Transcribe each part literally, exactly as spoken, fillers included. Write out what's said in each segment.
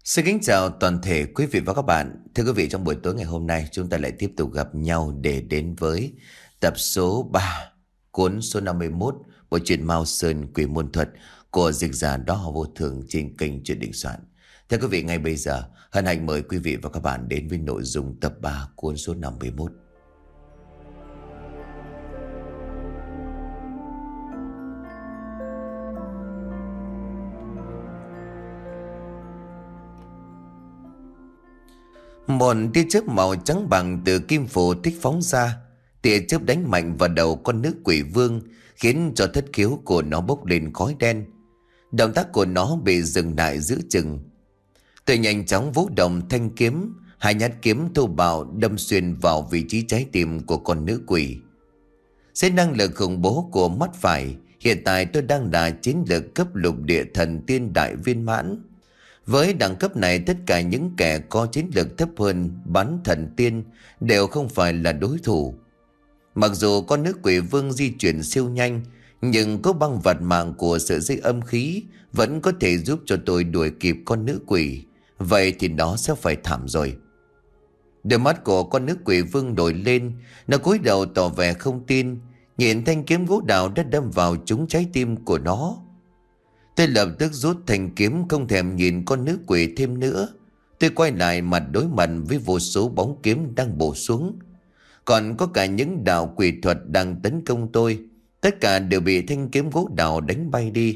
Xin kính chào toàn thể quý vị và các bạn. Thưa quý vị, trong buổi tối ngày hôm nay chúng ta lại tiếp tục gặp nhau để đến với tập số ba cuốn số năm mươi mốt bộ truyện Mao Sơn Quỷ Môn Thuật của dịch giả Đó Họ Vô Thường trên kênh Truyện Định Soạn. Thưa quý vị, ngay bây giờ hân hạnh mời quý vị và các bạn đến với nội dung tập ba cuốn số năm mươi mốt. Một tia chớp màu trắng bạc từ kim phù thích phóng ra. Tia chớp đánh mạnh vào đầu con nữ quỷ vương, khiến cho thất khiếu của nó bốc lên khói đen. Động tác của nó bị dừng lại giữa chừng. Tôi nhanh chóng vũ động thanh kiếm, hai nhát kiếm thô bạo đâm xuyên vào vị trí trái tim của con nữ quỷ. Dưới năng lực khủng bố của mắt phải, hiện tại tôi đang là chiến lược cấp lục địa thần tiên đại viên mãn. Với đẳng cấp này, tất cả những kẻ có chiến lược thấp hơn bán thần tiên đều không phải là đối thủ. Mặc dù con nữ quỷ vương di chuyển siêu nhanh, nhưng có băng vật mạng của sợi dây âm khí vẫn có thể giúp cho tôi đuổi kịp con nữ quỷ. Vậy thì nó sẽ phải thảm rồi. Đôi mắt của con nữ quỷ vương đổi lên, nó cúi đầu tỏ vẻ không tin, nhìn thanh kiếm gỗ đào đã đâm vào trúng trái tim của nó. Tôi lập tức rút thanh kiếm, không thèm nhìn con nữ quỷ thêm nữa. Tôi quay lại mặt đối mặt với vô số bóng kiếm đang bổ xuống. Còn có cả những đạo quỷ thuật đang tấn công tôi. Tất cả đều bị thanh kiếm gỗ đào đánh bay đi.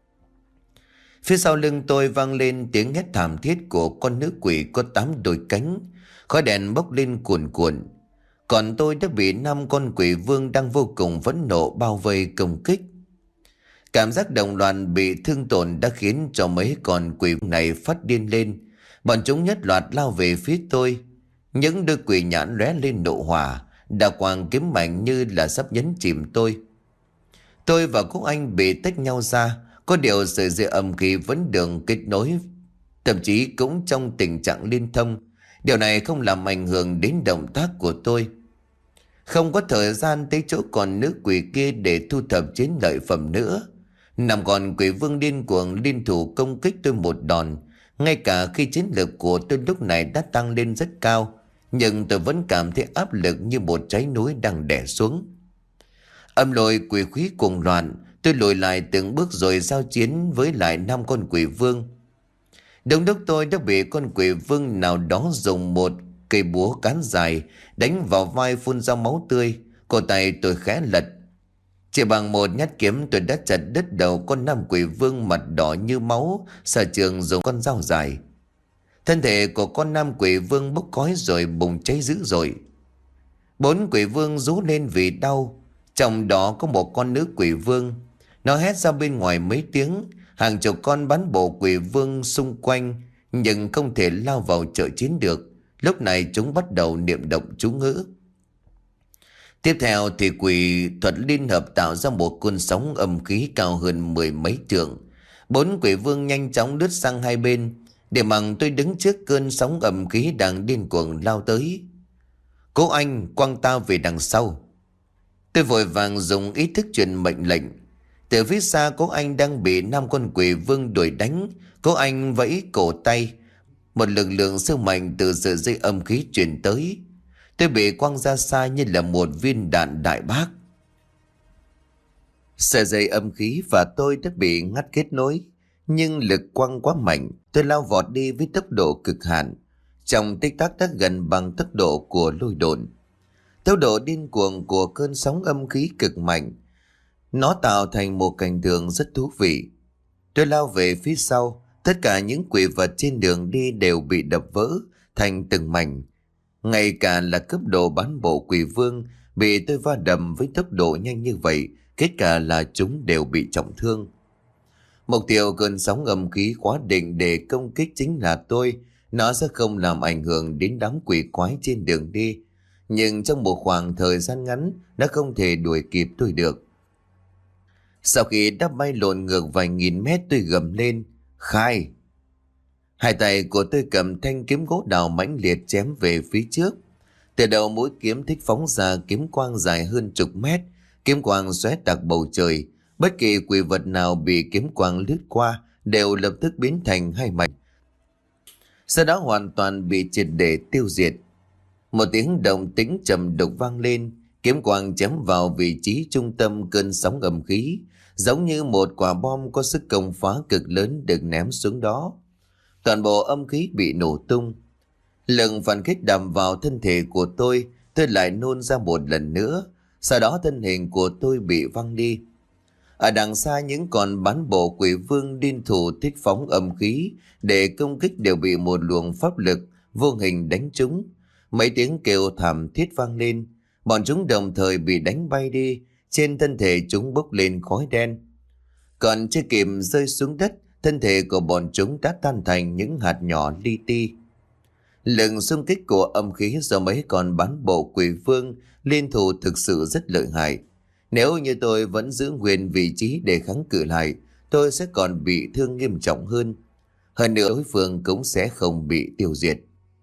Phía sau lưng tôi vang lên tiếng hét thảm thiết của con nữ quỷ có tám đôi cánh. Khói đèn bốc lên cuồn cuộn. Còn tôi đã bị năm con quỷ vương đang vô cùng phẫn nộ bao vây công kích. Cảm giác đồng loạt bị thương tổn đã khiến cho mấy con quỷ này phát điên lên. Bọn chúng nhất loạt lao về phía tôi. Những đôi quỷ nhãn lóe lên nộ hỏa, đào quang kiếm mạnh như là sắp nhấn chìm tôi. Tôi và Quốc Anh bị tách nhau ra. Có điều sợi dây âm khí vẫn đường kết nối, thậm chí cũng trong tình trạng liên thông. Điều này không làm ảnh hưởng đến động tác của tôi. Không có thời gian tới chỗ còn nữ quỷ kia để thu thập chiến lợi phẩm nữa. Nằm còn quỷ vương điên cuồng liên thủ công kích tôi một đòn. Ngay cả khi chiến lược của tôi lúc này đã tăng lên rất cao, nhưng tôi vẫn cảm thấy áp lực như một trái núi đang đè xuống. Âm lôi quỷ khí cuồng loạn, tôi lùi lại từng bước rồi giao chiến với lại năm con quỷ vương. Đúng lúc tôi đã bị con quỷ vương nào đó dùng một cây búa cán dài đánh vào vai phun ra máu tươi. Cổ tay tôi khẽ lật. Chỉ bằng một nhát kiếm tôi đã chặt đứt đầu con nam quỷ vương mặt đỏ như máu, sở trường dùng con dao dài. Thân thể của con nam quỷ vương bốc khói rồi bùng cháy dữ dội. Bốn quỷ vương rú lên vì đau. Trong đó có một con nữ quỷ vương. Nó hét ra bên ngoài mấy tiếng. Hàng chục con bắn bộ quỷ vương xung quanh, nhưng không thể lao vào trợ chiến được. Lúc này chúng bắt đầu niệm động chú ngữ. Tiếp theo thì quỷ thuật liên hợp tạo ra một cơn sóng âm khí cao hơn mười mấy trượng. Bốn quỷ vương nhanh chóng lướt sang hai bên, để mặc tôi đứng trước cơn sóng âm khí đang điên cuồng lao tới. Cố Anh, quăng tao về đằng sau. Tôi vội vàng dùng ý thức truyền mệnh lệnh. Từ phía xa Cố Anh đang bị năm con quỷ vương đuổi đánh. Cố Anh vẫy cổ tay. Một lực lượng sức mạnh từ sợi dây âm khí truyền tới. Tôi bị quăng ra xa như là một viên đạn đại bác. Sợi dây âm khí và tôi đã bị ngắt kết nối, nhưng lực quăng quá mạnh, tôi lao vọt đi với tốc độ cực hạn. Trong tích tắc đã gần bằng tốc độ của lôi độn. Tốc độ điên cuồng của cơn sóng âm khí cực mạnh, nó tạo thành một cảnh tượng rất thú vị. Tôi lao về phía sau, tất cả những quỷ vật trên đường đi đều bị đập vỡ thành từng mảnh. Ngay cả là cấp độ bán bộ quỷ vương bị tôi va đầm với tốc độ nhanh như vậy, kết quả là chúng đều bị trọng thương. Mục tiêu cơn sóng âm khí khóa định để công kích chính là tôi. Nó sẽ không làm ảnh hưởng đến đám quỷ quái trên đường đi, nhưng trong một khoảng thời gian ngắn nó không thể đuổi kịp tôi được. Sau khi đã bay lộn ngược vài nghìn mét, tôi gầm lên: khai! Hai tay của tôi cầm thanh kiếm gỗ đào mãnh liệt chém về phía trước. Từ đầu mũi kiếm thích phóng ra kiếm quang dài hơn chục mét. Kiếm quang xóe tạc bầu trời. Bất kỳ quỷ vật nào bị kiếm quang lướt qua đều lập tức biến thành hai mảnh. sau đó hoàn toàn bị triệt để tiêu diệt. Một tiếng động tĩnh trầm đục vang lên, kiếm quang chém vào vị trí trung tâm cơn sóng âm khí, giống như một quả bom có sức công phá cực lớn được ném xuống đó. Toàn bộ âm khí bị nổ tung. Lực phản kích đầm vào thân thể của tôi, tôi lại nôn ra một lần nữa. Sau đó thân hình của tôi bị văng đi. Ở đằng xa những con bắn bộ quỷ vương điên thủ thích phóng âm khí để công kích đều bị một luồng pháp lực vô hình đánh trúng. Mấy tiếng kêu thảm thiết vang lên, bọn chúng đồng thời bị đánh bay đi, trên thân thể chúng bốc lên khói đen. Còn chưa kịp rơi xuống đất, thân thể của bọn chúng đã tan thành những hạt nhỏ li ti. Lực xung kích của âm khí do mấy con bắn bộ quỷ vương liên thủ thực sự rất lợi hại. Nếu như tôi vẫn giữ nguyên vị trí để kháng cự lại, tôi sẽ còn bị thương nghiêm trọng hơn. Hơn nữa đối phương cũng sẽ không bị tiêu diệt.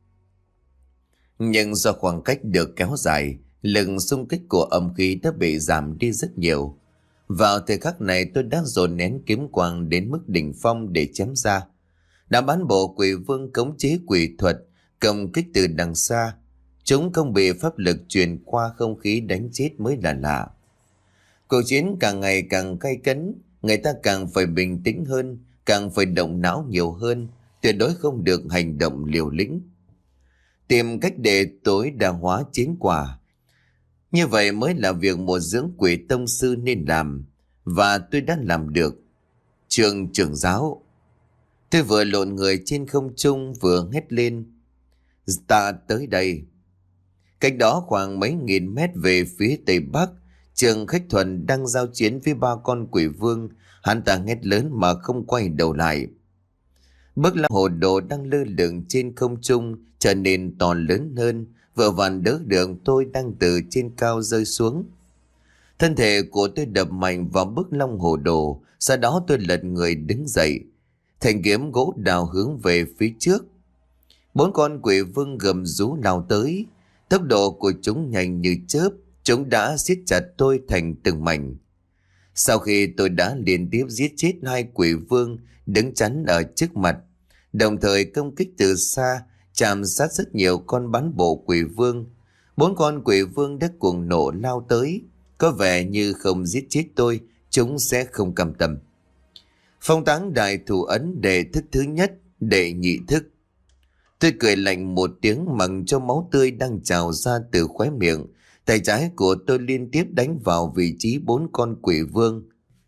Nhưng do khoảng cách được kéo dài, lực xung kích của âm khí đã bị giảm đi rất nhiều. Vào thời khắc này tôi đã dồn nén kiếm quang đến mức đỉnh phong để chém ra. Đã bắn bộ quỷ vương cống chế quỷ thuật, công kích từ đằng xa. Chúng không bị pháp lực truyền qua không khí đánh chết mới là lạ. Cuộc chiến càng ngày càng gay cấn, người ta càng phải bình tĩnh hơn, càng phải động não nhiều hơn, tuyệt đối không được hành động liều lĩnh. Tìm cách để tối đa hóa chiến quả. Như vậy mới là việc một dưỡng quỷ tông sư nên làm, và tôi đã làm được. Trường trưởng giáo. Tôi vừa lộn người trên không trung vừa hét lên. Ta tới đây. Cách đó khoảng mấy nghìn mét về phía tây bắc, Trường Khách Thuần đang giao chiến với ba con quỷ vương. Hắn ta hét lớn mà không quay đầu lại. Bức lam hồ đồ đang lơ lửng trên không trung trở nên to lớn hơn, vừa vặn đỡ được tôi đang từ trên cao rơi xuống. Thân thể của tôi đập mạnh vào bức long hồ đồ, sau đó tôi lật người đứng dậy. Thanh kiếm gỗ đào hướng về phía trước. Bốn con quỷ vương gầm rú lao tới. Tốc độ của chúng nhanh như chớp, chúng đã siết chặt tôi thành từng mảnh. Sau khi tôi đã liên tiếp giết chết hai quỷ vương đứng chắn ở trước mặt, đồng thời công kích từ xa, chạm sát rất nhiều con bắn bộ quỷ vương. Bốn con quỷ vương đã cuồng nộ lao tới, có vẻ như không giết chết tôi, chúng sẽ không cam tâm. Phong táng đại thủ ấn đệ thức thứ nhất, đệ nhị thức. Tôi cười lạnh một tiếng mặc cho máu tươi đang trào ra từ khóe miệng. Tay trái của tôi liên tiếp đánh vào vị trí bốn con quỷ vương.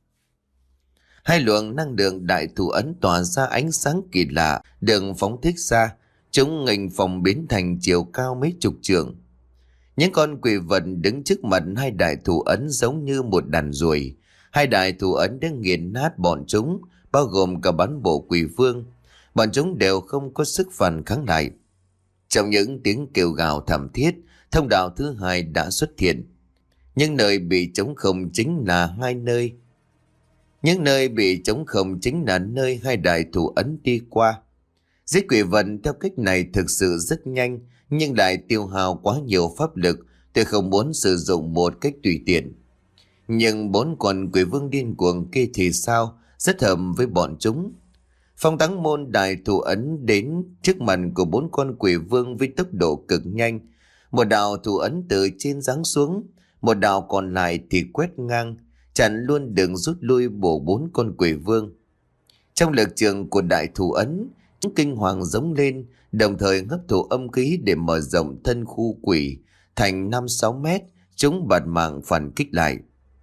Hai luồng năng lượng đại thủ ấn tỏa ra ánh sáng kỳ lạ, đường phóng thích ra, chúng nghênh phòng biến thành chiều cao mấy chục trượng. Những con quỷ vật đứng trước mặt hai đại thủ ấn giống như một đàn ruồi. Hai đại thủ ấn đã nghiền nát bọn chúng, bao gồm cả bắn bộ quỷ vương. Bọn chúng đều không có sức phản kháng lại. Trong những tiếng kêu gào thảm thiết, thông đạo thứ hai đã xuất hiện. Những nơi bị trống không chính là hai nơi. Những nơi bị trống không chính là nơi hai đại thủ ấn đi qua. Giết quỷ vật theo cách này thực sự rất nhanh, nhưng lại tiêu hao quá nhiều pháp lực. Tôi không muốn sử dụng một cách tùy tiện. Nhưng bốn con quỷ vương điên cuồng kia thì sao? Rất hợp với bọn chúng. Phong táng môn đại thủ ấn đến trước mặt của bốn con quỷ vương với tốc độ cực nhanh. Một đạo thủ ấn từ trên giáng xuống, một đạo còn lại thì quét ngang, chặn luôn đường rút lui của bốn con quỷ vương. Trong lực trường của đại thủ ấn, chúng kinh hoàng giống lên, đồng thời hấp thụ âm khí để mở rộng thân khu quỷ thành năm sáu mét, chúng bạt mạng phản kích lại.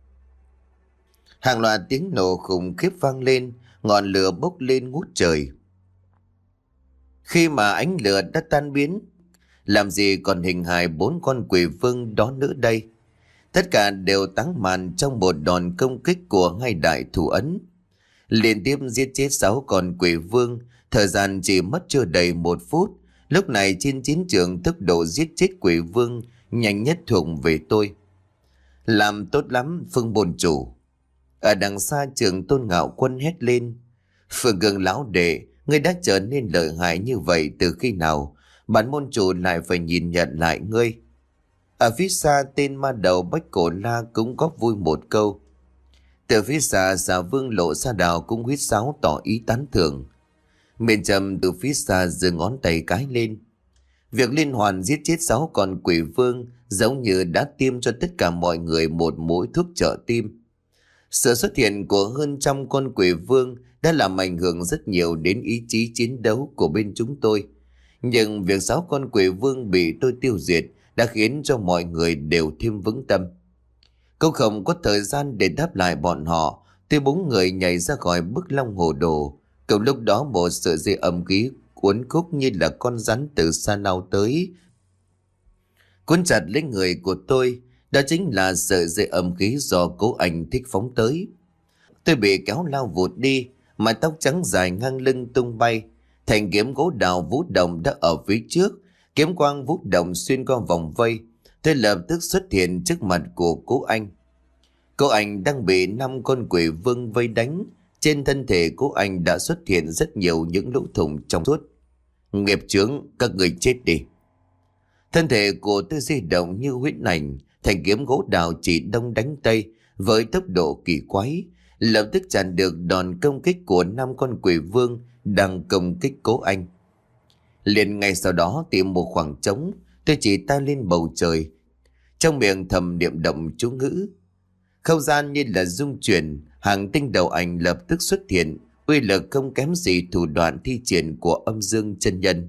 Hàng loạt tiếng nổ khủng khiếp vang lên, ngọn lửa bốc lên ngút trời. Khi mà ánh lửa đã tan biến, làm gì còn hình hài bốn con quỷ vương đó nữa đây? Tất cả đều táng màn trong một đòn công kích của hai đại thủ ấn. Liên tiếp giết chết sáu con quỷ vương, thời gian chỉ mất chưa đầy một phút. Lúc này trên chiến trường tốc độ giết chết quỷ vương nhanh nhất thuộc về tôi. Làm tốt lắm Phương bồn chủ. Ở đằng xa Trường Tôn Ngạo Quân hét lên. Phương Cường lão đệ, ngươi đã trở nên lợi hại như vậy từ khi nào? Bản môn chủ lại phải nhìn nhận lại ngươi. Ở phía xa tên ma đầu Bách Cổ La cũng góp vui một câu. Từ phía xa Xà Vương Lộ Sa Đào cũng huýt sáo tỏ ý tán thưởng. Miền Trầm từ phía xa giơ ngón tay cái lên. Việc liên hoàn giết chết sáu con quỷ vương giống như đã tiêm cho tất cả mọi người một mũi thuốc trợ tim. Sự xuất hiện của hơn trăm con quỷ vương đã làm ảnh hưởng rất nhiều đến ý chí chiến đấu của bên chúng tôi. Nhưng việc sáu con quỷ vương bị tôi tiêu diệt đã khiến cho mọi người đều thêm vững tâm. Cũng không có thời gian để đáp lại bọn họ, tôi bốn người nhảy ra khỏi bức long hồ đồ. Cùng lúc đó một sợi dây âm khí cuốn khúc như là con rắn từ xa lao tới, cuốn chặt lấy người của tôi. Đó chính là sợi dây âm khí do Cố Anh thích phóng tới. Tôi bị kéo lao vụt đi, mái tóc trắng dài ngang lưng tung bay. Thanh kiếm gỗ đào vũ động đã ở phía trước, kiếm quang vũ động xuyên qua vòng vây. Tôi lập tức xuất hiện trước mặt của Cố Anh. Cố Anh đang bị năm con quỷ vương vây đánh. Trên thân thể Cố Anh đã xuất hiện rất nhiều những lỗ thủng trong suốt. Nghiệp chướng, các người chết đi. Thân thể của tôi di động như huyễn ảnh, thanh kiếm gỗ đào chỉ đông đánh tây với tốc độ kỳ quái, lập tức chặn được đòn công kích của năm con quỷ vương đang công kích Cố Anh. Liền ngay sau đó tìm một khoảng trống, tôi chỉ tay lên bầu trời, trong miệng thầm niệm động chú ngữ. Không gian như là rung chuyển, hàng tinh đầu ảnh lập tức xuất hiện, uy lực không kém gì thủ đoạn thi triển của Âm Dương chân nhân.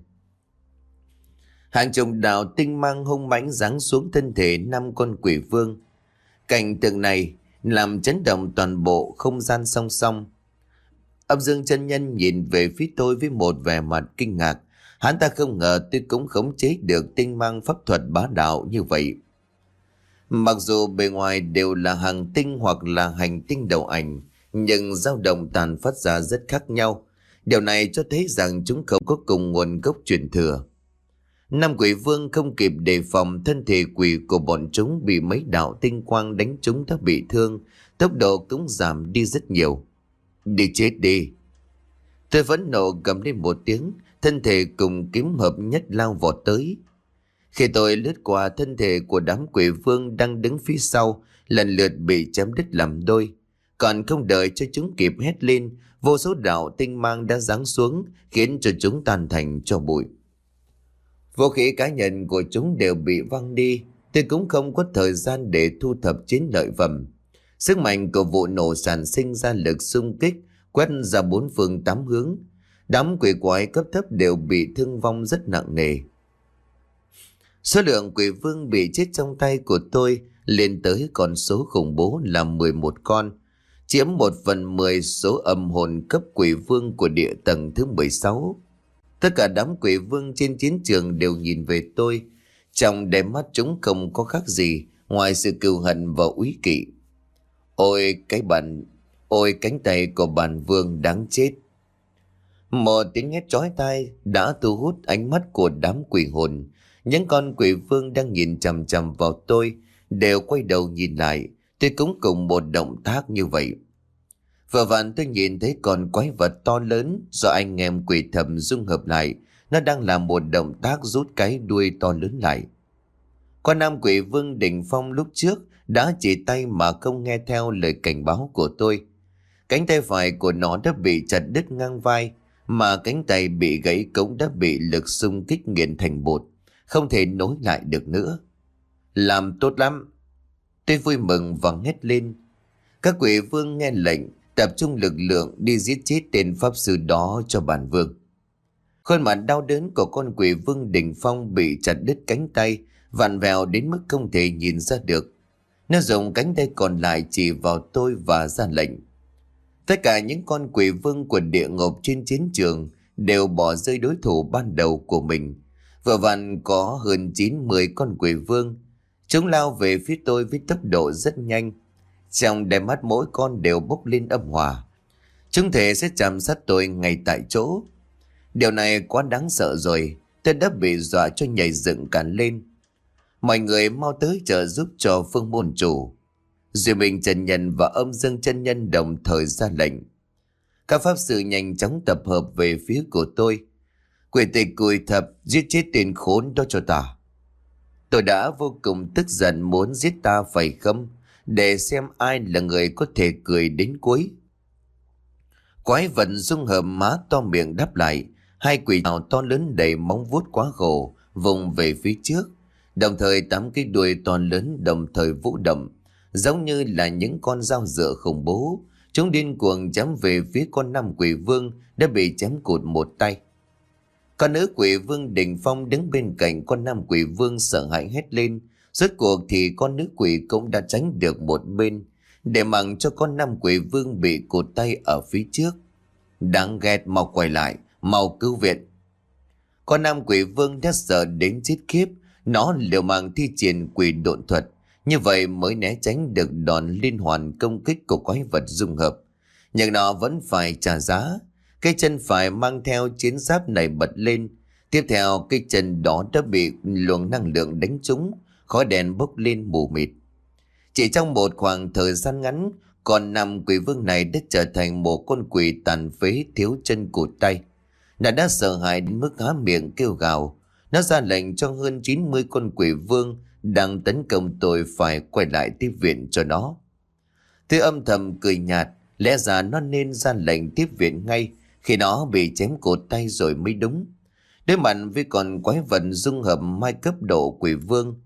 Hàng chục đạo tinh mang hung mãnh giáng xuống thân thể năm con quỷ vương. Cảnh tượng này làm chấn động toàn bộ không gian song song. Âm Dương chân nhân nhìn về phía tôi với một vẻ mặt kinh ngạc. Hắn ta không ngờ tôi cũng khống chế được tinh mang pháp thuật bá đạo như vậy. Mặc dù bề ngoài đều là hàng tinh hoặc là hành tinh đầu ảnh, nhưng dao động tàn phát ra rất khác nhau. Điều này cho thấy rằng chúng không có cùng nguồn gốc truyền thừa. Năm quỷ vương không kịp đề phòng, thân thể quỷ của bọn chúng bị mấy đạo tinh quang đánh chúng đã bị thương, tốc độ cũng giảm đi rất nhiều. Đi chết đi. Tôi vẫn nộ gầm lên một tiếng, thân thể cùng kiếm hợp nhất lao vọt tới. Khi tôi lướt qua thân thể của đám quỷ vương đang đứng phía sau, lần lượt bị chém đứt làm đôi. Còn không đợi cho chúng kịp hét lên, vô số đạo tinh mang đã giáng xuống, khiến cho chúng tan thành tro bụi. Vũ khí cá nhân của chúng đều bị văng đi. Tôi cũng không có thời gian để thu thập chiến lợi phẩm. Sức mạnh của vụ nổ sản sinh ra lực xung kích quét ra bốn phương tám hướng. Đám quỷ quái cấp thấp đều bị thương vong rất nặng nề. Số lượng quỷ vương bị chết trong tay của tôi lên tới con số khủng bố là mười một con, chiếm một phần mười số âm hồn cấp quỷ vương của địa tầng thứ mười sáu. Tất cả đám quỷ vương trên chiến trường đều nhìn về tôi. Trong đáy mắt chúng không có khác gì ngoài sự cừu hận và úy kỵ. Ôi cái bản, ôi cánh tay của bản vương đáng chết. Một tiếng hét chói tai đã thu hút ánh mắt của đám quỷ hồn. Những con quỷ vương đang nhìn chằm chằm vào tôi đều quay đầu nhìn lại. Tôi cũng cùng một động tác như vậy. Vừa vặn tôi nhìn thấy con quái vật to lớn do anh em quỷ thầm dung hợp lại. Nó đang làm một động tác rút cái đuôi to lớn lại. Con nam quỷ vương đỉnh phong lúc trước đã chỉ tay mà không nghe theo lời cảnh báo của tôi. Cánh tay phải của nó đã bị chặt đứt ngang vai, mà cánh tay bị gãy cũng đã bị lực xung kích nghiền thành bột, không thể nối lại được nữa. Làm tốt lắm. Tôi vui mừng và hét lên. Các quỷ vương nghe lệnh, tập trung lực lượng đi giết chết tên pháp sư đó cho bản vương. Khuôn mặt đau đớn của con quỷ vương đỉnh phong bị chặt đứt cánh tay, vặn vẹo đến mức không thể nhìn ra được. Nó dùng cánh tay còn lại chỉ vào tôi và ra lệnh. Tất cả những con quỷ vương của địa ngục trên chiến trường đều bỏ rơi đối thủ ban đầu của mình. Vừa vặn có hơn chín mươi con quỷ vương. Chúng lao về phía tôi với tốc độ rất nhanh. Trong đáy mắt mỗi con đều bốc lên âm hỏa. Chúng thể sẽ chạm sát tôi ngay tại chỗ. Điều này quá đáng sợ rồi. Tôi đã bị dọa cho nhảy dựng cả lên. Mọi người mau tới trợ giúp cho Phương môn chủ. Duy Minh chân nhân và Âm Dương chân nhân đồng thời ra lệnh. Các pháp sư nhanh chóng tập hợp về phía của tôi. Quỷ tịch cùi thập, giết chết tên khốn đó cho ta. Tôi đã vô cùng tức giận muốn giết ta phải không, để xem ai là người có thể cười đến cuối. Quái vật dung hợp má to miệng đáp lại. Hai quỷ trảo to lớn đầy móng vuốt quá khổ vùng về phía trước, đồng thời tám cái đuôi to lớn đồng thời vũ động, giống như là những con dao dựa khủng bố. Chúng điên cuồng chém về phía con năm quỷ vương đã bị chém cụt một tay. Con nữ quỷ vương đỉnh phong đứng bên cạnh con nam quỷ vương sợ hãi hét lên. Rốt cuộc thì con nữ quỷ cũng đã tránh được một bên, để mặc cho con nam quỷ vương bị cụt tay ở phía trước. Đáng ghét, mau quay lại, mau cứu viện. Con nam quỷ vương đã sợ đến chết khiếp. Nó liều mạng thi triển quỷ độn thuật, như vậy mới né tránh được đòn liên hoàn công kích của quái vật dung hợp. Nhưng nó vẫn phải trả giá. Cái chân phải mang theo chiến giáp này bật lên. Tiếp theo cái chân đó đã bị luồng năng lượng đánh trúng, khói đèn bốc lên mù mịt. Chỉ trong một khoảng thời gian ngắn, con năm quỷ vương này đã trở thành một con quỷ tàn phế thiếu chân cụt tay. Nó đã sợ hãi đến mức há miệng kêu gào. Nó ra lệnh cho hơn chín mươi con quỷ vương đang tấn công tôi phải quay lại tiếp viện cho nó. Tôi âm thầm cười nhạt, lẽ ra nó nên ra lệnh tiếp viện ngay khi nó bị chém cụt tay rồi mới đúng. Đối mặt với con quái vật dung hợp mai cấp độ quỷ vương,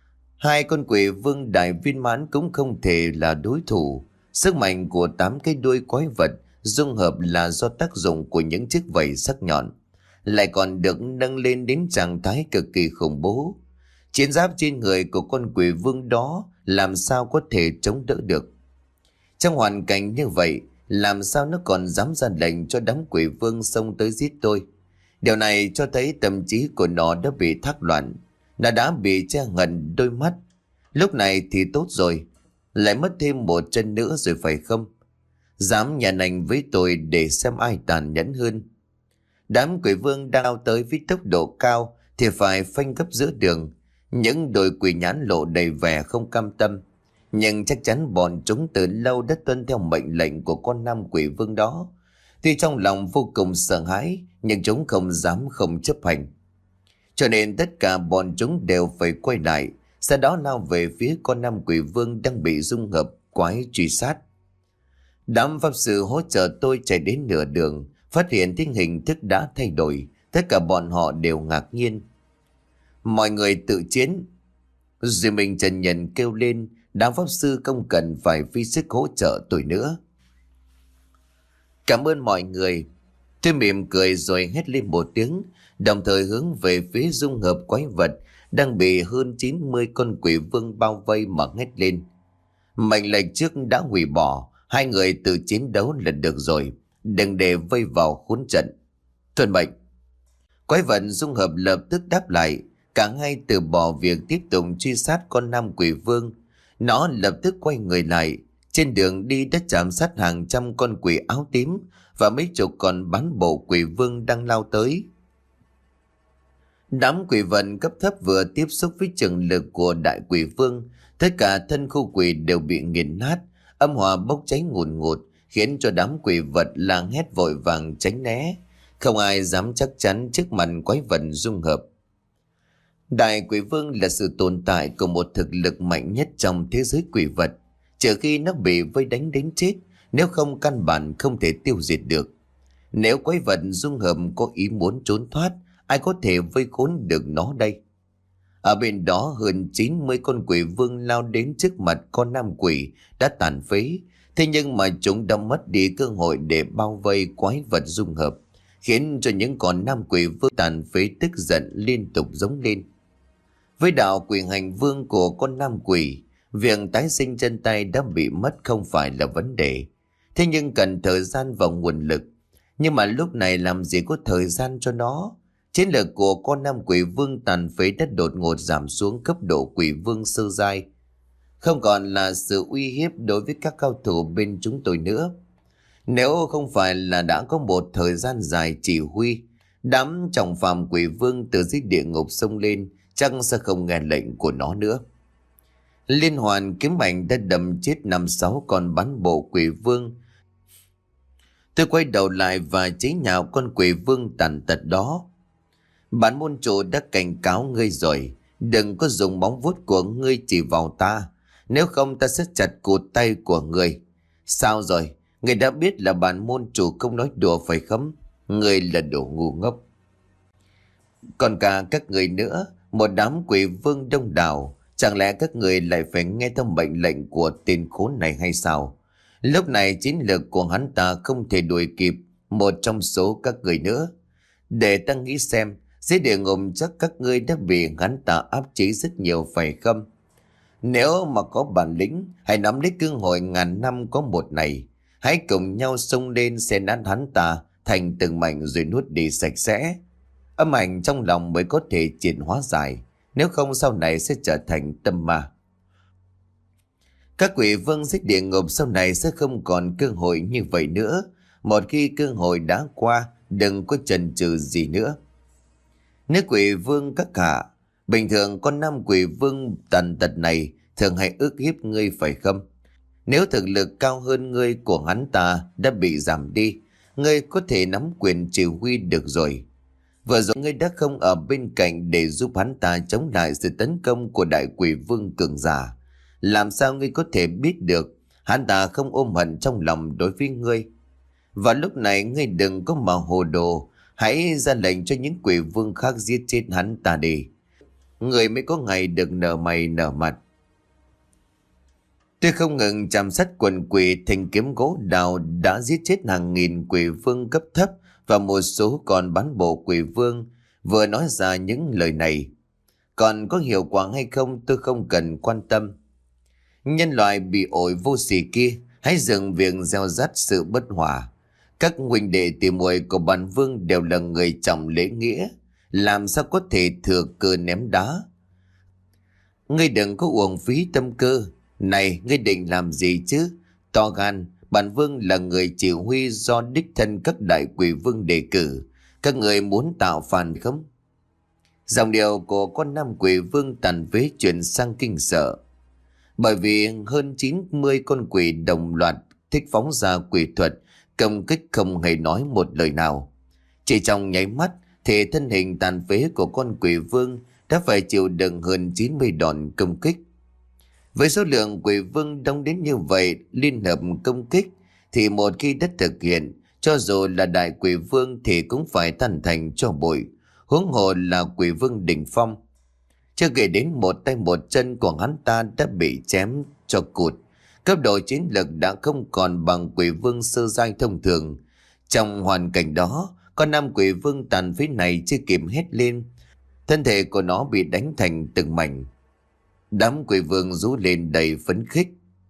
hai con quỷ vương đại viên mãn cũng không thể là đối thủ. Sức mạnh của tám cái đuôi quái vật dung hợp là do tác dụng của những chiếc vảy sắc nhọn, lại còn được nâng lên đến trạng thái cực kỳ khủng bố. Chiến giáp trên người của con quỷ vương đó làm sao có thể chống đỡ được. Trong hoàn cảnh như vậy, làm sao nó còn dám ra lệnh cho đám quỷ vương xông tới giết tôi. Điều này cho thấy tâm trí của nó đã bị thác loạn. Nó đã bị che ngần đôi mắt. Lúc này thì tốt rồi, lại mất thêm một chân nữa rồi phải không? Dám nhà nành với tôi để xem ai tàn nhẫn hơn. Đám quỷ vương đang lao tới với tốc độ cao thì phải phanh gấp giữa đường. Những đội quỷ nhãn lộ đầy vẻ không cam tâm, nhưng chắc chắn bọn chúng từ lâu đã tuân theo mệnh lệnh của con năm quỷ vương đó. Tuy trong lòng vô cùng sợ hãi, nhưng chúng không dám không chấp hành. Cho nên tất cả bọn chúng đều phải quay lại, sau đó lao về phía con năm quỷ vương đang bị dung hợp quái truy sát. Đám pháp sư hỗ trợ tôi chạy đến nửa đường, phát hiện tình hình thức đã thay đổi. Tất cả bọn họ đều ngạc nhiên. Mọi người tự chiến. Rồi mình Trần Nhân kêu lên, đám pháp sư không cần phải phí sức hỗ trợ tôi nữa. Cảm ơn mọi người. Tôi mỉm cười rồi hét lên một tiếng, đồng thời hướng về phía dung hợp quái vật đang bị hơn chín mươi con quỷ vương bao vây mà hét lên. Mệnh lệnh trước đã hủy bỏ, hai người tự chiến đấu là được rồi, đừng để vây vào khốn trận. Thuần mệnh. Quái vật dung hợp lập tức đáp lại, cả hai từ bỏ việc tiếp tục truy sát con năm quỷ vương. Nó lập tức quay người lại, trên đường đi đã chạm sát hàng trăm con quỷ áo tím và mấy chục con bán bộ quỷ vương đang lao tới. Đám quỷ vật cấp thấp vừa tiếp xúc với trường lực của đại quỷ vương, tất cả thân khu quỷ đều bị nghiền nát, âm hỏa bốc cháy ngùn ngụt, khiến cho đám quỷ vật lang hét vội vàng tránh né. Không ai dám chắc chắn trước mặt quái vật dung hợp. Đại quỷ vương là sự tồn tại của một thực lực mạnh nhất trong thế giới quỷ vật, trừ khi nó bị vây đánh đến chết, nếu không căn bản không thể tiêu diệt được. Nếu quái vật dung hợp có ý muốn trốn thoát, ai có thể vây khốn được nó đây? Ở bên đó hơn chín mươi con quỷ vương lao đến trước mặt con nam quỷ đã tàn phế. Thế nhưng mà chúng đã mất đi cơ hội để bao vây quái vật dung hợp, khiến cho những con nam quỷ vương tàn phế tức giận liên tục giống lên. Với đạo quỷ hành vương của con nam quỷ, việc tái sinh chân tay đã bị mất không phải là vấn đề. Thế nhưng cần thời gian và nguồn lực. Nhưng mà lúc này làm gì có thời gian cho nó. Chiến lược của con năm quỷ vương tàn phế đã đột ngột giảm xuống cấp độ quỷ vương sơ giai, không còn là sự uy hiếp đối với các cao thủ bên chúng tôi nữa. Nếu không phải là đã có một thời gian dài chỉ huy, đám trọng phàm quỷ vương từ dưới địa ngục xông lên, chắc sẽ không nghe lệnh của nó nữa. Liên hoàn kiếm ảnh đã đâm chết năm sáu con bán bộ quỷ vương. Tôi quay đầu lại và chế nhạo con quỷ vương tàn tật đó. Bản môn chủ đã cảnh cáo ngươi rồi, đừng có dùng móng vuốt của ngươi chỉ vào ta, nếu không ta sẽ chặt cụt tay của ngươi. Sao rồi, Người đã biết là bản môn chủ không nói đùa phải không? Người là đồ ngu ngốc. Còn cả các người nữa, một đám quỷ vương đông đảo, chẳng lẽ các người lại phải nghe theo mệnh lệnh của tên khốn này hay sao? Lúc này chiến lược của hắn ta không thể đuổi kịp một trong số các người nữa. Để ta nghĩ xem, dưới địa ngục chắc các ngươi đã bị hắn ta áp chế rất nhiều phải không? Nếu mà có bản lĩnh, hãy nắm lấy cơ hội ngàn năm có một này. Hãy cùng nhau xông lên xé nát hắn ta thành từng mảnh rồi nuốt đi sạch sẽ. Âm ảnh trong lòng mới có thể chuyển hóa giải, nếu không sau này sẽ trở thành tâm ma. Các quỷ vương dưới địa ngục sau này sẽ không còn cơ hội như vậy nữa. Một khi cơ hội đã qua, đừng có chần chừ gì nữa. Nếu quỷ vương các hạ, bình thường con năm quỷ vương tàn tật này thường hay ức hiếp ngươi phải không? Nếu thực lực cao hơn ngươi của hắn ta đã bị giảm đi, ngươi có thể nắm quyền chỉ huy được rồi. Vừa rồi ngươi đã không ở bên cạnh để giúp hắn ta chống lại sự tấn công của đại quỷ vương cường giả. Làm sao ngươi có thể biết được hắn ta không ôm hận trong lòng đối với ngươi? Và lúc này ngươi đừng có mà hồ đồ, hãy ra lệnh cho những quỷ vương khác giết chết hắn ta đi. Người mới có ngày được nở mày nở mặt. Tôi không ngừng chạm sát quần quỷ, thanh kiếm gỗ đào đã giết chết hàng nghìn quỷ vương cấp thấp và một số còn bán bộ quỷ vương. Vừa nói ra những lời này, còn có hiệu quả hay không tôi không cần quan tâm. Nhân loại bị ổi vô sỉ kia, hãy dừng việc gieo rắt sự bất hòa. Các huynh đệ tỷ muội của bản vương đều là người trọng lễ nghĩa, làm sao có thể thừa cơ ném đá. Ngươi đừng có uổng phí tâm cơ. Này, ngươi định làm gì chứ? To gan, bản vương là người chỉ huy do đích thân các đại quỷ vương đề cử. Các người muốn tạo phản không? Dòng điệu của con năm quỷ vương tàn phế chuyển sang kinh sợ. Bởi vì hơn chín mươi con quỷ đồng loạt thích phóng ra quỷ thuật, công kích không hề nói một lời nào. Chỉ trong nháy mắt thì thân hình tàn phế của con quỷ vương đã phải chịu đựng hơn chín mươi đòn công kích. Với số lượng quỷ vương đông đến như vậy liên hợp công kích thì một khi đã thực hiện, cho dù là đại quỷ vương thì cũng phải tan thành cho bụi, huống hồ là quỷ vương đỉnh phong. Chưa kể đến một tay một chân của hắn ta đã bị chém cho cụt, cấp độ chiến lực đã không còn bằng quỷ vương sơ giai thông thường. Trong hoàn cảnh đó, con năm quỷ vương tàn phế này chưa kịp hét lên, thân thể của nó bị đánh thành từng mảnh. Đám quỷ vương rú lên đầy phấn khích.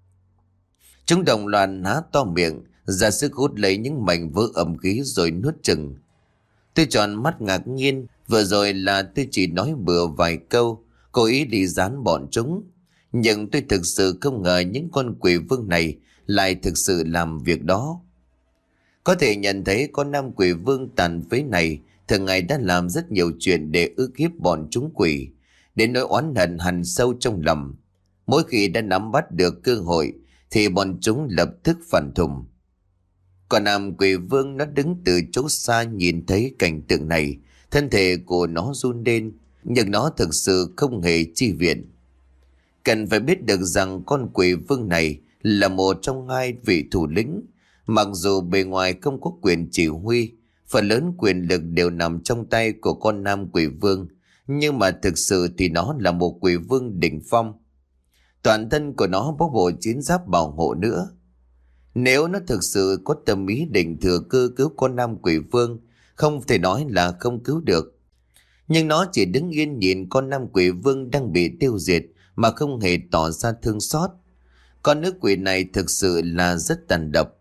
Chúng đồng loạt há to miệng, ra sức hút lấy những mảnh vỡ âm khí rồi nuốt chừng. Tôi tròn mắt ngạc nhiên, vừa rồi là tôi chỉ nói bừa vài câu, cố ý đi dán bọn chúng. Nhưng tôi thực sự không ngờ những con quỷ vương này lại thực sự làm việc đó. Có thể nhận thấy con năm quỷ vương tàn phế này thường ngày đã làm rất nhiều chuyện để ức hiếp bọn chúng quỷ, đến nỗi oán hận hằn sâu trong lòng. Mỗi khi đã nắm bắt được cơ hội thì bọn chúng lập tức phản thùng. Còn nam quỷ vương nó đứng từ chỗ xa nhìn thấy cảnh tượng này, thân thể của nó run lên, nhưng nó thực sự không hề chi viện. Cần phải biết được rằng con quỷ vương này là một trong hai vị thủ lĩnh. Mặc dù bề ngoài không có quyền chỉ huy, phần lớn quyền lực đều nằm trong tay của con nam quỷ vương, nhưng mà thực sự thì nó là một quỷ vương đỉnh phong. Toàn thân của nó có bộ chiến giáp bảo hộ nữa. Nếu nó thực sự có tâm ý định thừa cơ cứu con nam quỷ vương, không thể nói là không cứu được. Nhưng nó chỉ đứng yên nhìn con nam quỷ vương đang bị tiêu diệt mà không hề tỏ ra thương xót. Con nữ quỷ này thực sự là rất tàn độc.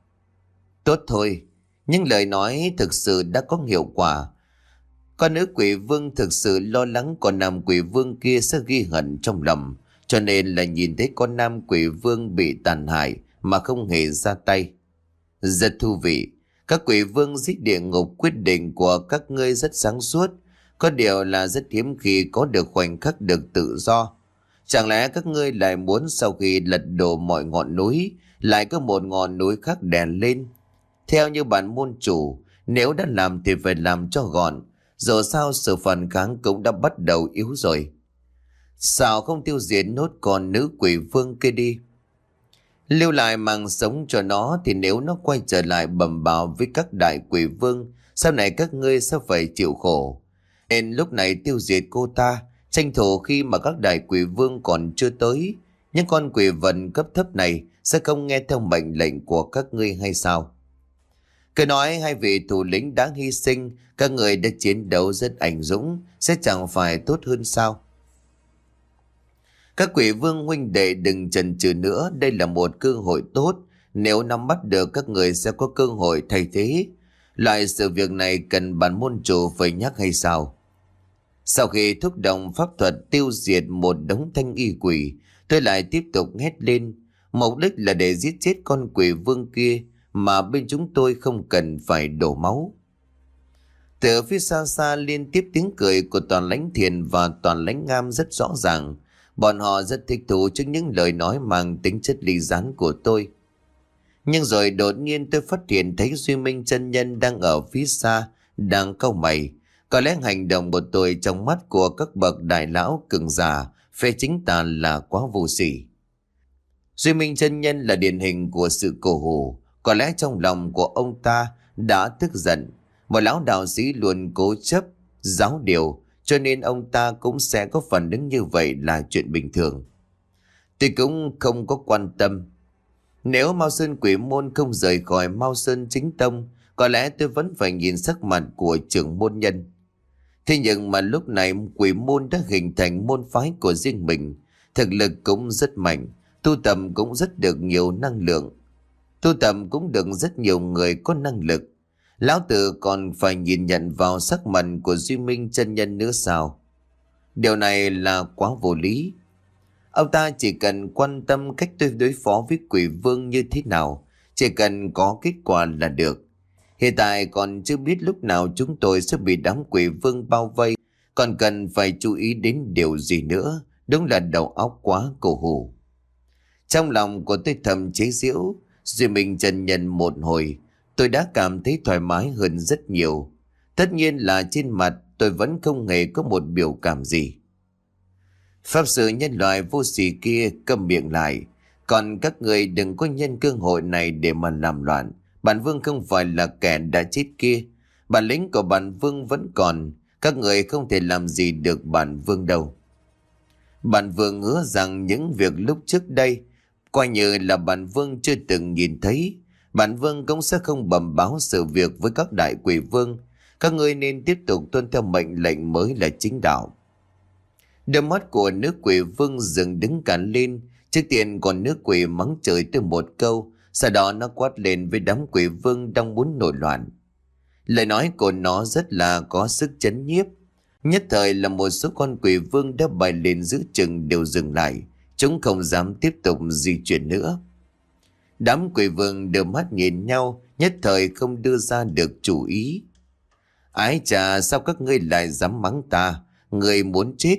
Tốt thôi, nhưng lời nói thực sự đã có hiệu quả. Con nữ quỷ vương thực sự lo lắng con nam quỷ vương kia sẽ ghi hận trong lòng, cho nên là nhìn thấy con nam quỷ vương bị tàn hại mà không hề ra tay. Rất thú vị, các quỷ vương dưới địa ngục quyết định của các ngươi rất sáng suốt, có điều là rất hiếm khi có được khoảnh khắc được tự do. Chẳng lẽ các ngươi lại muốn sau khi lật đổ mọi ngọn núi, lại có một ngọn núi khác đè lên? Theo như bản môn chủ, nếu đã làm thì phải làm cho gọn, dù sao sự phản kháng cũng đã bắt đầu yếu rồi. Sao không tiêu diệt nốt con nữ quỷ vương kia đi? Lưu lại mạng sống cho nó, thì nếu nó quay trở lại bẩm báo với các đại quỷ vương, sau này các ngươi sẽ phải chịu khổ. Nên lúc này tiêu diệt cô ta, tranh thủ khi mà các đại quỷ vương còn chưa tới. Những con quỷ vật cấp thấp này sẽ không nghe theo mệnh lệnh của các ngươi hay sao? Cứ nói hai vị thủ lĩnh đã hy sinh, các người đã chiến đấu rất anh dũng, sẽ chẳng phải tốt hơn sao? Các quỷ vương huynh đệ đừng chần chừ nữa, đây là một cơ hội tốt. Nếu nắm bắt được, các người sẽ có cơ hội thay thế. Loại sự việc này cần bản môn chủ phải nhắc hay sao? Sau khi thúc động pháp thuật tiêu diệt một đống thanh y quỷ, tôi lại tiếp tục hét lên. Mục đích là để giết chết con quỷ vương kia, mà bên chúng tôi không cần phải đổ máu. Từ phía xa xa liên tiếp tiếng cười của Toàn Lãnh Thiền và Toàn Lãnh Ngam rất rõ ràng. Bọn họ rất thích thú trước những lời nói mang tính chất ly gián của tôi. Nhưng rồi đột nhiên tôi phát hiện thấy Duy Minh chân nhân đang ở phía xa, đang cau mày. Có lẽ hành động của tôi trong mắt của các bậc đại lão cường giả phê chính tà là quá vô sỉ. Duy Minh chân nhân là điển hình của sự cổ hủ. Có lẽ trong lòng của ông ta đã tức giận. Một lão đạo sĩ luôn cố chấp, giáo điều, cho nên ông ta cũng sẽ có phản ứng như vậy là chuyện bình thường. Tôi cũng không có quan tâm. Nếu Mao Sơn Quỷ Môn không rời khỏi Mao Sơn Chính Tông, có lẽ tôi vẫn phải nhìn sắc mặt của trưởng môn nhân. Thế nhưng mà lúc này Quỷ Môn đã hình thành môn phái của riêng mình, thực lực cũng rất mạnh, tu tập cũng rất được nhiều năng lượng. Tu tập cũng được rất nhiều người có năng lực. Lão tử còn phải nhìn nhận vào sắc mặt của Duy Minh chân nhân nữa sao? Điều này là quá vô lý. Ông ta chỉ cần quan tâm cách tôi đối phó với quỷ vương như thế nào, chỉ cần có kết quả là được. Hiện tại còn chưa biết lúc nào chúng tôi sẽ bị đám quỷ vương bao vây, còn cần phải chú ý đến điều gì nữa. Đúng là đầu óc quá cổ hủ. Trong lòng của tôi thầm chế giễu. Duy Minh chân nhân một hồi, tôi đã cảm thấy thoải mái hơn rất nhiều. Tất nhiên là trên mặt tôi vẫn không hề có một biểu cảm gì. Pháp sư nhân loại vô sỉ kia câm miệng lại. Còn các người đừng có nhân cơ hội này để mà làm loạn. Bản vương không phải là kẻ đã chết kia. Bản lĩnh của bản vương vẫn còn. Các người không thể làm gì được bản vương đâu. Bản vương hứa rằng những việc lúc trước đây coi như là bản vương chưa từng nhìn thấy. Bản vương cũng sẽ không bẩm báo sự việc với các đại quỷ vương. Các ngươi nên tiếp tục tuân theo mệnh lệnh mới là chính đạo. Đôi mắt của nữ quỷ vương dừng đứng cả lên. Trước tiên còn nữ quỷ mắng chửi tôi một câu, sau đó nó quát lên với đám quỷ vương đang muốn nổi loạn. Lời nói của nó rất là có sức chấn nhiếp. Nhất thời là một số con quỷ vương đã bay lên giữ chừng đều dừng lại. Chúng không dám tiếp tục di chuyển nữa. Đám quỷ vương đưa mắt nhìn nhau, nhất thời không đưa ra được chủ ý. Ái chà, sao các ngươi lại dám mắng ta? Người muốn chết.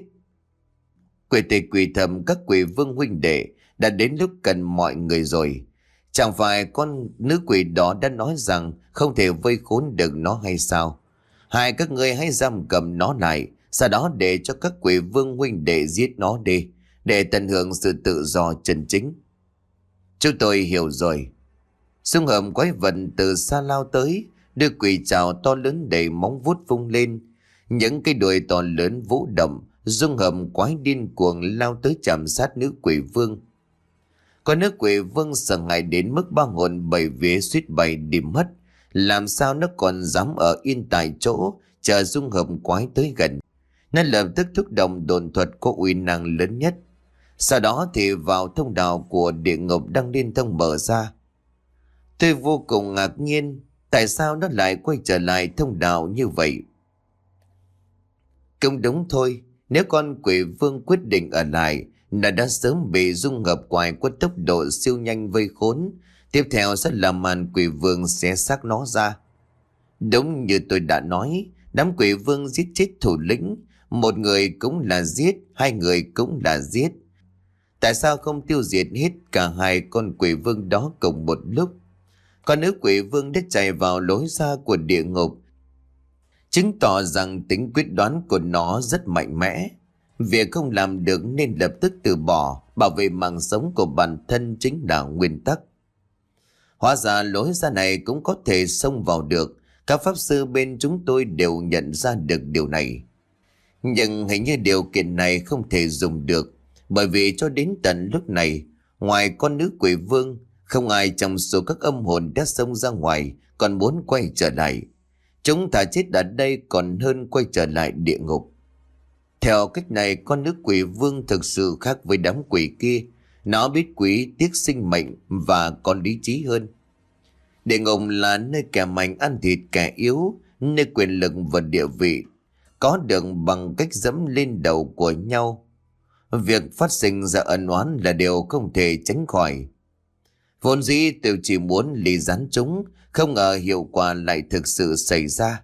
Quỷ tịch quỷ thầm các quỷ vương huynh đệ, đã đến lúc cần mọi người rồi. Chẳng phải con nữ quỷ đó đã nói rằng không thể vây khốn được nó hay sao? Hai các ngươi hãy giam cầm nó lại, sau đó để cho các quỷ vương huynh đệ giết nó đi, để tận hưởng sự tự do chân chính. Chúng tôi hiểu rồi. Xung hầm quái vật từ xa lao tới, đưa quỷ trào to lớn đầy móng vuốt vung lên. Những cái đuôi to lớn vũ động, dung hầm quái điên cuồng lao tới chạm sát nữ quỷ vương. Con nữ quỷ vương sợ hãi đến mức ba hồn bảy vía suýt bay đi mất. Làm sao nó còn dám ở yên tại chỗ chờ dung hầm quái tới gần. Nó lập tức thúc động đồn thuật có uy năng lớn nhất. Sau đó thì vào thông đạo của địa ngục đang liên thông mở ra. Tôi vô cùng ngạc nhiên, tại sao nó lại quay trở lại thông đạo như vậy? Cũng đúng thôi, nếu con quỷ vương quyết định ở lại, nó đã sớm bị dung hợp quái có tốc độ siêu nhanh vây khốn. Tiếp theo sẽ là màn quỷ vương xé xác nó ra. Đúng như tôi đã nói, đám quỷ vương giết chết thủ lĩnh. Một người cũng là giết, hai người cũng là giết. Tại sao không tiêu diệt hết cả hai con quỷ vương đó cùng một lúc? Con nữ quỷ vương đã chạy vào lối ra của địa ngục, chứng tỏ rằng tính quyết đoán của nó rất mạnh mẽ. Việc không làm được nên lập tức từ bỏ, bảo vệ mạng sống của bản thân chính là nguyên tắc. Hóa ra lối ra này cũng có thể xông vào được. Các pháp sư bên chúng tôi đều nhận ra được điều này. Nhưng hình như điều kiện này không thể dùng được, bởi vì cho đến tận lúc này, ngoài con nữ quỷ vương, không ai trong số các âm hồn đã xông ra ngoài còn muốn quay trở lại. Chúng thà chết ở đây còn hơn quay trở lại địa ngục. Theo cách này, con nữ quỷ vương thực sự khác với đám quỷ kia. Nó biết quý tiếc sinh mệnh và có lý trí hơn. Địa ngục là nơi kẻ mạnh ăn thịt kẻ yếu, nơi quyền lực và địa vị có được bằng cách dẫm lên đầu của nhau. Việc phát sinh ra ân oán là điều không thể tránh khỏi. Vốn dĩ tôi chỉ muốn ly gián chúng, không ngờ hiệu quả lại thực sự xảy ra.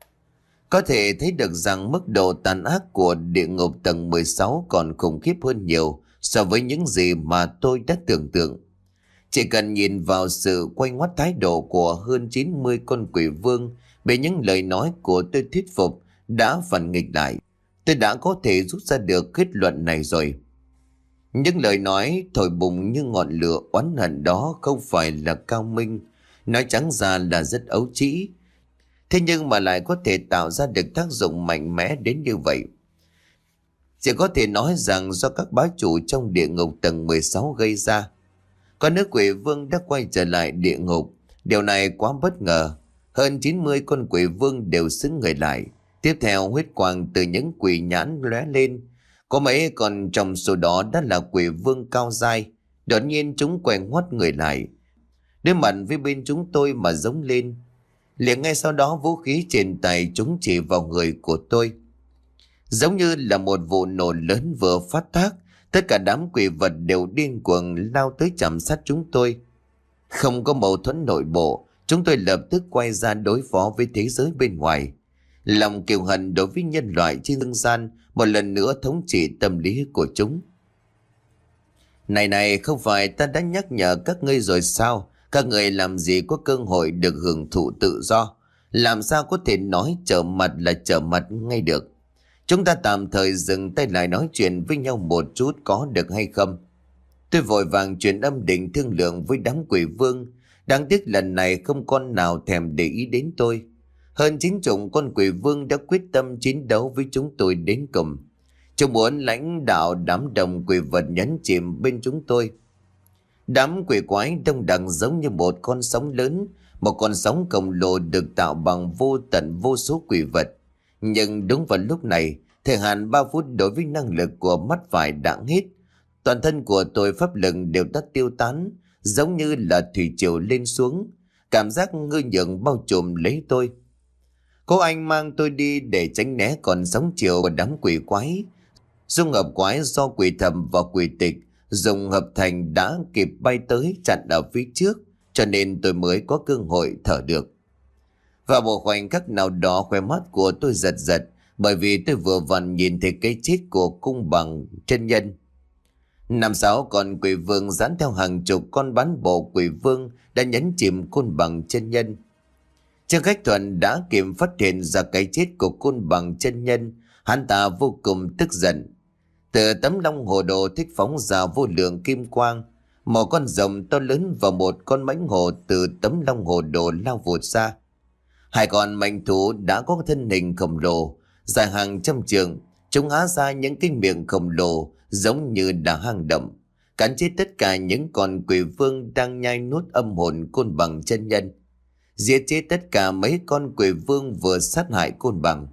Có thể thấy được rằng mức độ tàn ác của địa ngục tầng mười sáu còn khủng khiếp hơn nhiều so với những gì mà tôi đã tưởng tượng. Chỉ cần nhìn vào sự quay ngoắt thái độ của hơn chín mươi con quỷ vương bị những lời nói của tôi thuyết phục đã phản nghịch lại, tôi đã có thể rút ra được kết luận này rồi. Những lời nói thổi bùng như ngọn lửa oán hận đó không phải là cao minh, nói trắng ra là rất ấu trĩ. Thế nhưng mà lại có thể tạo ra được tác dụng mạnh mẽ đến như vậy. Chỉ có thể nói rằng do các bá chủ trong địa ngục tầng mười sáu gây ra. Con nữ quỷ vương đã quay trở lại địa ngục. Điều này quá bất ngờ. Hơn chín mươi con quỷ vương đều xứng người lại. Tiếp theo huyết quang từ những quỷ nhãn lóe lên. Có mấy còn trong số đó đã là quỷ vương cao dai. Đột nhiên chúng quay ngoắt người lại, đối mặt với bên chúng tôi mà giống lên. Liền ngay sau đó vũ khí trên tay chúng chỉ vào người của tôi. Giống như là một vụ nổ lớn vừa phát tác, tất cả đám quỷ vật đều điên cuồng lao tới chạm sát chúng tôi. Không có mâu thuẫn nội bộ, chúng tôi lập tức quay ra đối phó với thế giới bên ngoài. Lòng kiêu hận đối với nhân loại trên dương gian một lần nữa thống trị tâm lý của chúng. Này này, không phải ta đã nhắc nhở các ngươi rồi sao? Các người làm gì có cơ hội được hưởng thụ tự do? Làm sao có thể nói trở mặt là trở mặt ngay được? Chúng ta tạm thời dừng tay lại nói chuyện với nhau một chút có được hay không? Tôi vội vàng truyền âm định thương lượng với đám quỷ vương. Đáng tiếc lần này không con nào thèm để ý đến tôi. Hơn chín chục con quỷ vương đã quyết tâm chiến đấu với chúng tôi đến cùng. Chúng muốn lãnh đạo đám đồng quỷ vật nhấn chìm bên chúng tôi. Đám quỷ quái đông đặc giống như một con sóng lớn, một con sóng khổng lồ được tạo bằng vô tận vô số quỷ vật. Nhưng đúng vào lúc này, thời hạn ba phút đối với năng lực của mắt phải đã hết. Toàn thân của tôi pháp lực đều đã tiêu tán, giống như là thủy triều lên xuống. Cảm giác ngư nhượng bao trùm lấy tôi. Cô anh mang tôi đi để tránh né còn sóng chiều của đám quỷ quái. Dung hợp quái do quỷ thầm và quỷ tịch dùng hợp thành đã kịp bay tới chặn ở phía trước, cho nên tôi mới có cơ hội thở được. Vào một khoảnh khắc nào đó, khóe mắt của tôi giật giật, bởi vì tôi vừa vặn nhìn thấy cái chết của cung bằng chân nhân. Năm sáu con quỷ vương dán theo hàng chục con bán bộ quỷ vương đã nhấn chìm côn bằng chân nhân. Trương Khách Thuận đã kịp phát hiện ra cái chết của côn bằng chân nhân. Hắn ta vô cùng tức giận. Từ tấm long hồ đồ thích phóng ra vô lượng kim quang. Một con rồng to lớn và một con mãnh hổ từ tấm long hồ đồ lao vụt ra. Hai con mãnh thú đã có thân hình khổng lồ, dài hàng trăm trượng. Chúng há ra những cái miệng khổng lồ giống như là hang động, cắn chết tất cả những con quỷ vương đang nhai nuốt âm hồn côn bằng chân nhân, giết chết tất cả mấy con quỷ vương vừa sát hại côn bằng.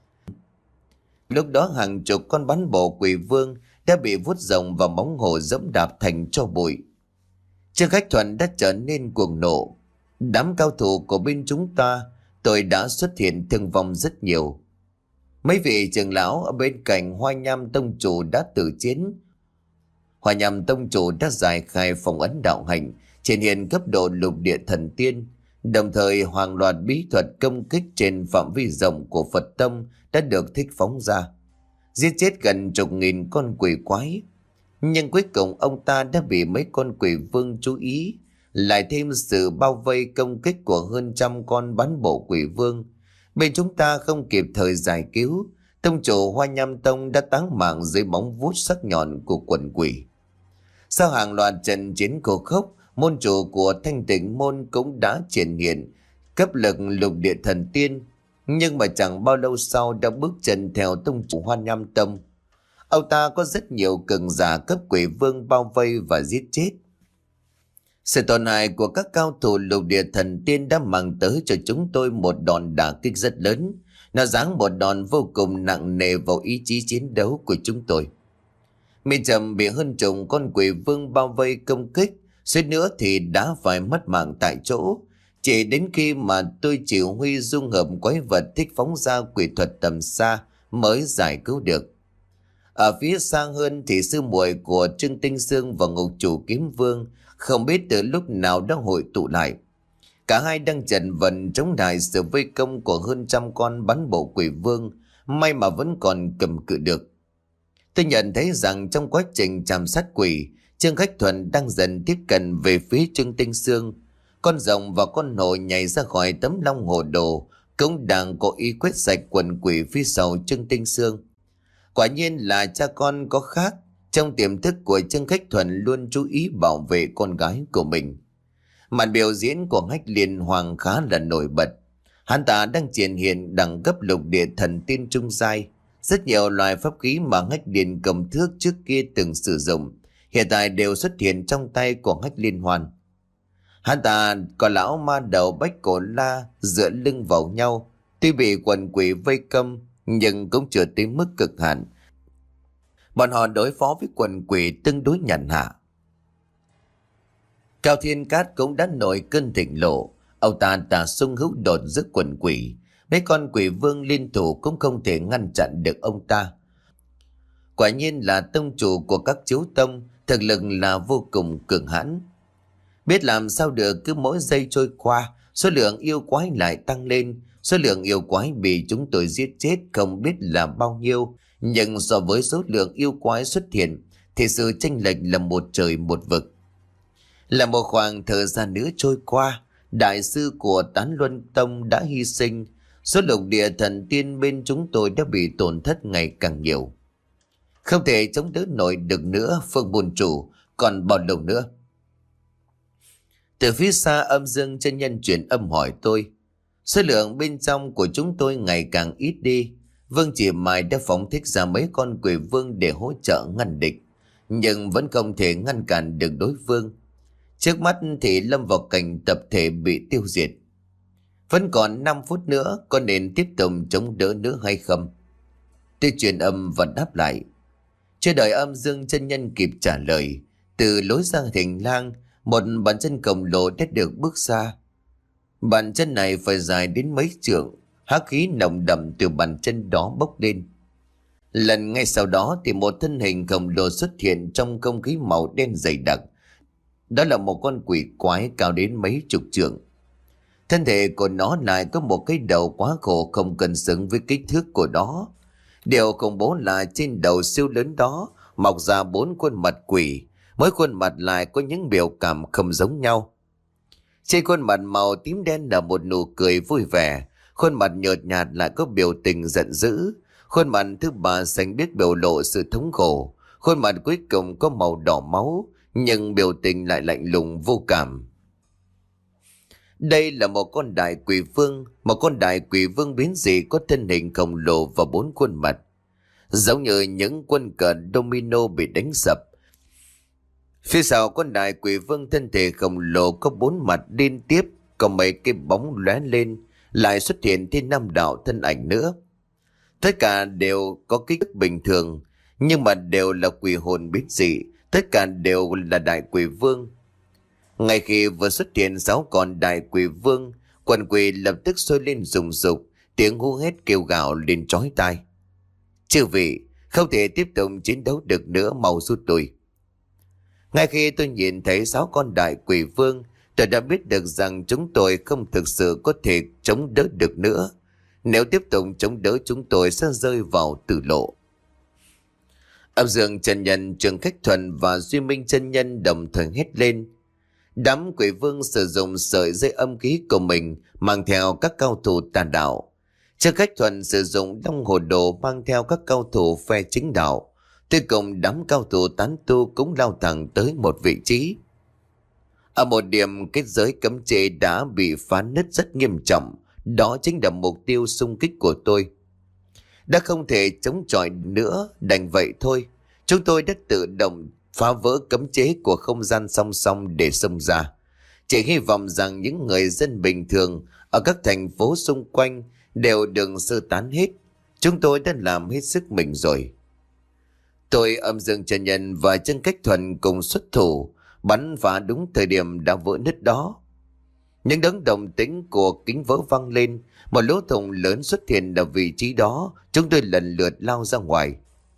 Lúc đó hàng chục con bắn bộ quỷ vương đã bị vuốt rồng và móng hổ dẫm đạp thành tro bụi. Trương Khách Thuận đã trở nên cuồng nộ. Đám cao thủ của bên chúng ta, tôi đã xuất hiện thương vong rất nhiều. Mấy vị trưởng lão ở bên cạnh Hoa Nham Tông Chủ đã tử chiến. Hoa Nham Tông Chủ đã giải khai phong ấn đạo hành, triển hiện cấp độ lục địa thần tiên. Đồng thời hàng loạt bí thuật công kích trên phạm vi rộng của Phật Tông đã được thích phóng ra, giết chết gần chục nghìn con quỷ quái. Nhưng cuối cùng ông ta đã bị mấy con quỷ vương chú ý, lại thêm sự bao vây công kích của hơn trăm con bán bộ quỷ vương. Bên chúng ta không kịp thời giải cứu, Tông chủ Hoa Nham Tông đã táng mạng dưới móng vuốt sắc nhọn của quần quỷ. Sau hàng loạt trận chiến cổ khốc, môn chủ của Thanh Tịnh môn cũng đã triển hiện cấp lực lục địa thần tiên, nhưng mà chẳng bao lâu sau đã bước chân theo tông chủ Hoa Nham Tông. Ông ta có rất nhiều cường giả cấp quỷ vương bao vây và giết chết. Sự tổn hại của các cao thủ lục địa thần tiên đã mang tới cho chúng tôi một đòn đả kích rất lớn. Nó giáng một đòn vô cùng nặng nề vào ý chí chiến đấu của chúng tôi. Mi Trầm bị hơn chục con quỷ vương bao vây công kích, suýt nữa thì đã phải mất mạng tại chỗ. Chỉ đến khi mà tôi chịu huy dung hợp quái vật thích phóng ra quỷ thuật tầm xa mới giải cứu được. Ở phía xa hơn thì sư muội của Trương Tinh Sương và ngục chủ Kiếm Vương không biết từ lúc nào đã hội tụ lại. Cả hai đang chần vật chống lại sự vây công của hơn trăm con bắn bộ quỷ vương, may mà vẫn còn cầm cự được. Tôi nhận thấy rằng trong quá trình chạm sát quỷ, Trương Khách Thuần đang dần tiếp cận về phía Trương Tinh Sương. Con rồng và con hổ nhảy ra khỏi tấm long hồ đồ, cũng đang có ý quét sạch quần quỷ phía sau Trương Tinh Sương. Quả nhiên là cha con có khác. Trong tiềm thức của Trương Khách Thuần luôn chú ý bảo vệ con gái của mình. Màn biểu diễn của Hách Liên Hoàng khá là nổi bật. Hắn ta đang triển hiện đẳng cấp lục địa thần tiên trung giai. Rất nhiều loại pháp khí mà Hách Liên cầm thước trước kia từng sử dụng hiện tại đều xuất hiện trong tay của Hách Liên Hoàn. Hắn ta có lão ma đầu Bách Cổ La dựa lưng vào nhau. Tuy bị quần quỷ vây công nhưng cũng chưa tới mức cực hạn. Bọn họ đối phó với quần quỷ tương đối nhàn hạ. Cao Thiên Cát cũng đã nổi cơn thịnh nộ. Ông ta tà sung hữu đột giữa quần quỷ. Mấy con quỷ vương liên thủ cũng không thể ngăn chặn được ông ta. Quả nhiên là tông chủ của các chiếu tông, thực lực là vô cùng cường hãn. Biết làm sao được, cứ mỗi giây trôi qua, số lượng yêu quái lại tăng lên. Số lượng yêu quái bị chúng tôi giết chết không biết là bao nhiêu. Nhưng so với số lượng yêu quái xuất hiện thì sự chênh lệch là một trời một vực. Là một khoảng thời gian nữa trôi qua, đại sư của Tán Luân Tông đã hy sinh. Số lục địa thần tiên bên chúng tôi đã bị tổn thất ngày càng nhiều. Không thể chống đỡ nổi được nữa, Phương Bồn Chủ, còn bao lâu nữa? Từ phía xa âm dương chân nhân truyền âm hỏi tôi. Số lượng bên trong của chúng tôi ngày càng ít đi. Vương Chỉ Mài đã phóng thích ra mấy con quỷ vương để hỗ trợ ngăn địch, nhưng vẫn không thể ngăn cản được đối phương. Trước mắt thì lâm vào cảnh tập thể bị tiêu diệt. Vẫn còn năm phút nữa, có nên tiếp tục chống đỡ nữa hay không? Tôi truyền âm và đáp lại. Chưa đợi âm dương chân nhân kịp trả lời, từ lối ra hành lang, một bàn chân khổng lồ đã được bước ra. Bàn chân này phải dài đến mấy trượng, hắc khí nồng đậm từ bàn chân đó bốc lên. Lần ngay sau đó thì một thân hình khổng lồ xuất hiện trong không khí màu đen dày đặc. Đó là một con quỷ quái cao đến mấy chục trượng. Thân thể của nó lại có một cái đầu quá khổ không cân xứng với kích thước của nó. Điều khủng bố là trên đầu siêu lớn đó mọc ra bốn khuôn mặt quỷ, mỗi khuôn mặt lại có những biểu cảm không giống nhau. Trên khuôn mặt màu tím đen là một nụ cười vui vẻ, khuôn mặt nhợt nhạt lại có biểu tình giận dữ, khuôn mặt thứ ba xanh biếc biểu lộ sự thống khổ, khuôn mặt cuối cùng có màu đỏ máu nhưng biểu tình lại lạnh lùng vô cảm. Đây là một con đại quỷ vương, một con đại quỷ vương biến dị có thân hình khổng lồ và bốn khuôn mặt, giống như những quân cờ domino bị đánh sập. Phía sau con đại quỷ vương thân thể khổng lồ có bốn mặt liên tiếp, có mấy cái bóng lóe lên, lại xuất hiện thêm năm đạo thân ảnh nữa. Tất cả đều có kích thước bình thường, nhưng mà đều là quỷ hồn biến dị, tất cả đều là đại quỷ vương. Ngay khi vừa xuất hiện sáu con đại quỷ vương, quần quỷ lập tức sôi lên rùng rục, tiếng hú hét kêu gào lên chói tai. Chư vị, không thể tiếp tục chiến đấu được nữa, mau rút lui. Ngay khi tôi nhìn thấy sáu con đại quỷ vương, tôi đã biết được rằng chúng tôi không thực sự có thể chống đỡ được nữa. Nếu tiếp tục chống đỡ chúng tôi sẽ rơi vào tử lộ. Âm Dương chân nhân, Trường Khách Thuần và Duy Minh chân nhân đồng thời hét lên. Đám quỷ vương sử dụng sợi dây âm khí của mình mang theo các cao thủ tà đạo. Trương Khách Thuần sử dụng long hồ đồ mang theo các cao thủ phe chính đạo. Tôi cùng đám cao thủ tán tu cũng lao thẳng tới một vị trí. Ở một điểm kết giới cấm chế đã bị phá nứt rất nghiêm trọng. Đó chính là mục tiêu xung kích của tôi. Đã không thể chống chọi nữa, đành vậy thôi. Chúng tôi đã tự động phá vỡ cấm chế của không gian song song để xông ra. Chỉ hy vọng rằng những người dân bình thường ở các thành phố xung quanh đều đừng sơ tán hết. Chúng tôi đã làm hết sức mình rồi. Tôi, Âm Dương Chân Nhân và Trương Cách Thuần cùng xuất thủ, bắn phá đúng thời điểm đã vỡ nứt đó. Những đấng đồng tính của kính vỡ văng lên, một lỗ thủng lớn xuất hiện ở vị trí đó. Chúng tôi lần lượt lao ra ngoài.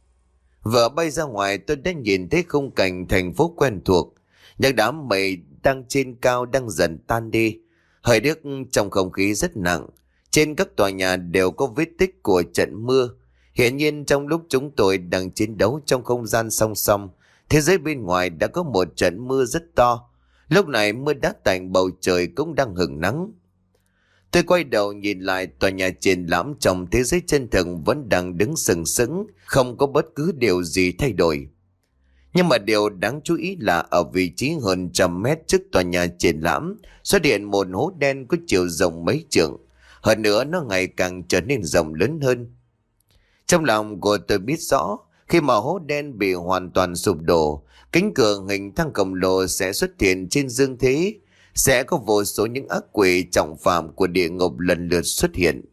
Vừa bay ra ngoài, tôi đã nhìn thấy khung cảnh thành phố quen thuộc. Những đám mây đang trên cao đang dần tan đi. Hơi nước trong không khí rất nặng. Trên các tòa nhà đều có vết tích của trận mưa. Hiển nhiên trong lúc chúng tôi đang chiến đấu trong không gian song song, thế giới bên ngoài đã có một trận mưa rất to. Lúc này mưa đã tạnh, bầu trời cũng đang hửng nắng. Tôi quay đầu nhìn lại, tòa nhà triển lãm trong thế giới chân thực vẫn đang đứng sừng sững, không có bất cứ điều gì thay đổi. Nhưng mà điều đáng chú ý là ở vị trí hơn trăm mét trước tòa nhà triển lãm xuất hiện một hố đen có chiều rộng mấy trượng. Hơn nữa nó ngày càng trở nên rộng lớn hơn. Trong lòng của tôi biết rõ, khi mà hố đen bị hoàn toàn sụp đổ, cánh cửa hình thang khổng lồ sẽ xuất hiện trên dương thế. Sẽ có vô số những ác quỷ trọng phạm của địa ngục lần lượt xuất hiện.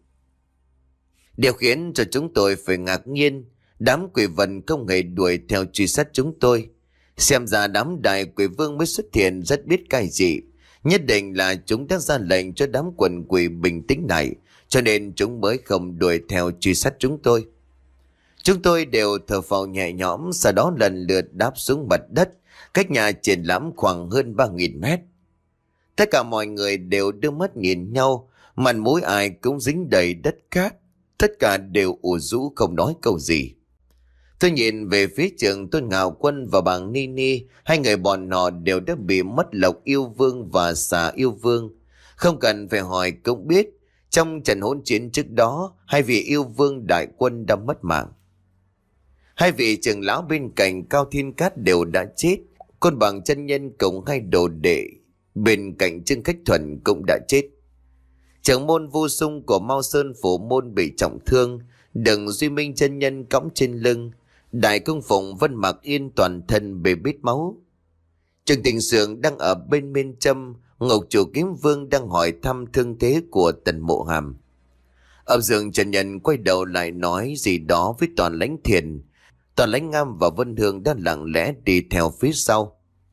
Điều khiến cho chúng tôi phải ngạc nhiên, đám quỷ vần không hề đuổi theo truy sát chúng tôi. Xem ra đám đại quỷ vương mới xuất hiện rất biết cái gì. Nhất định là chúng đã ra lệnh cho đám quần quỷ bình tĩnh lại, cho nên chúng mới không đuổi theo truy sát chúng tôi. Chúng tôi đều thở phào nhẹ nhõm, sau đó lần lượt đáp xuống mặt đất, cách nhà triển lãm khoảng hơn ba nghìn mét. Tất cả mọi người đều đưa mắt nhìn nhau, mặt mũi ai cũng dính đầy đất cát. Tất cả đều ủ rũ không nói câu gì. Tôi nhìn về phía Trường Tôn Ngạo Quân và bà Nini, hai người bọn họ đều đã bị mất Lộc Yêu Vương và Xà Yêu Vương. Không cần phải hỏi cũng biết, trong trận hỗn chiến trước đó, hai vị yêu vương đại quân đã mất mạng. Hai vị trưởng lão bên cạnh Cao Thiên Cát đều đã chết, Côn Bằng chân nhân cùng hai đồ đệ bên cạnh Trương Khách Thuần cũng đã chết. Trưởng môn Vu Sung của Mao Sơn Phủ Môn bị trọng thương, Đừng Duy Minh chân nhân cõng trên lưng, Đại Công Phụng Vân Mạc Yên toàn thân bê bết máu. Trương Tình Sương đang ở bên bên Trâm, Ngọc Chủ Kiếm Vương đang hỏi thăm thương thế của Tần Mộ Hàm. Âm Dương chân nhân quay đầu lại nói gì đó với Toàn Lãnh Thiền. Toàn Lãnh Ngam và Vân Hương đang lặng lẽ đi theo phía sau.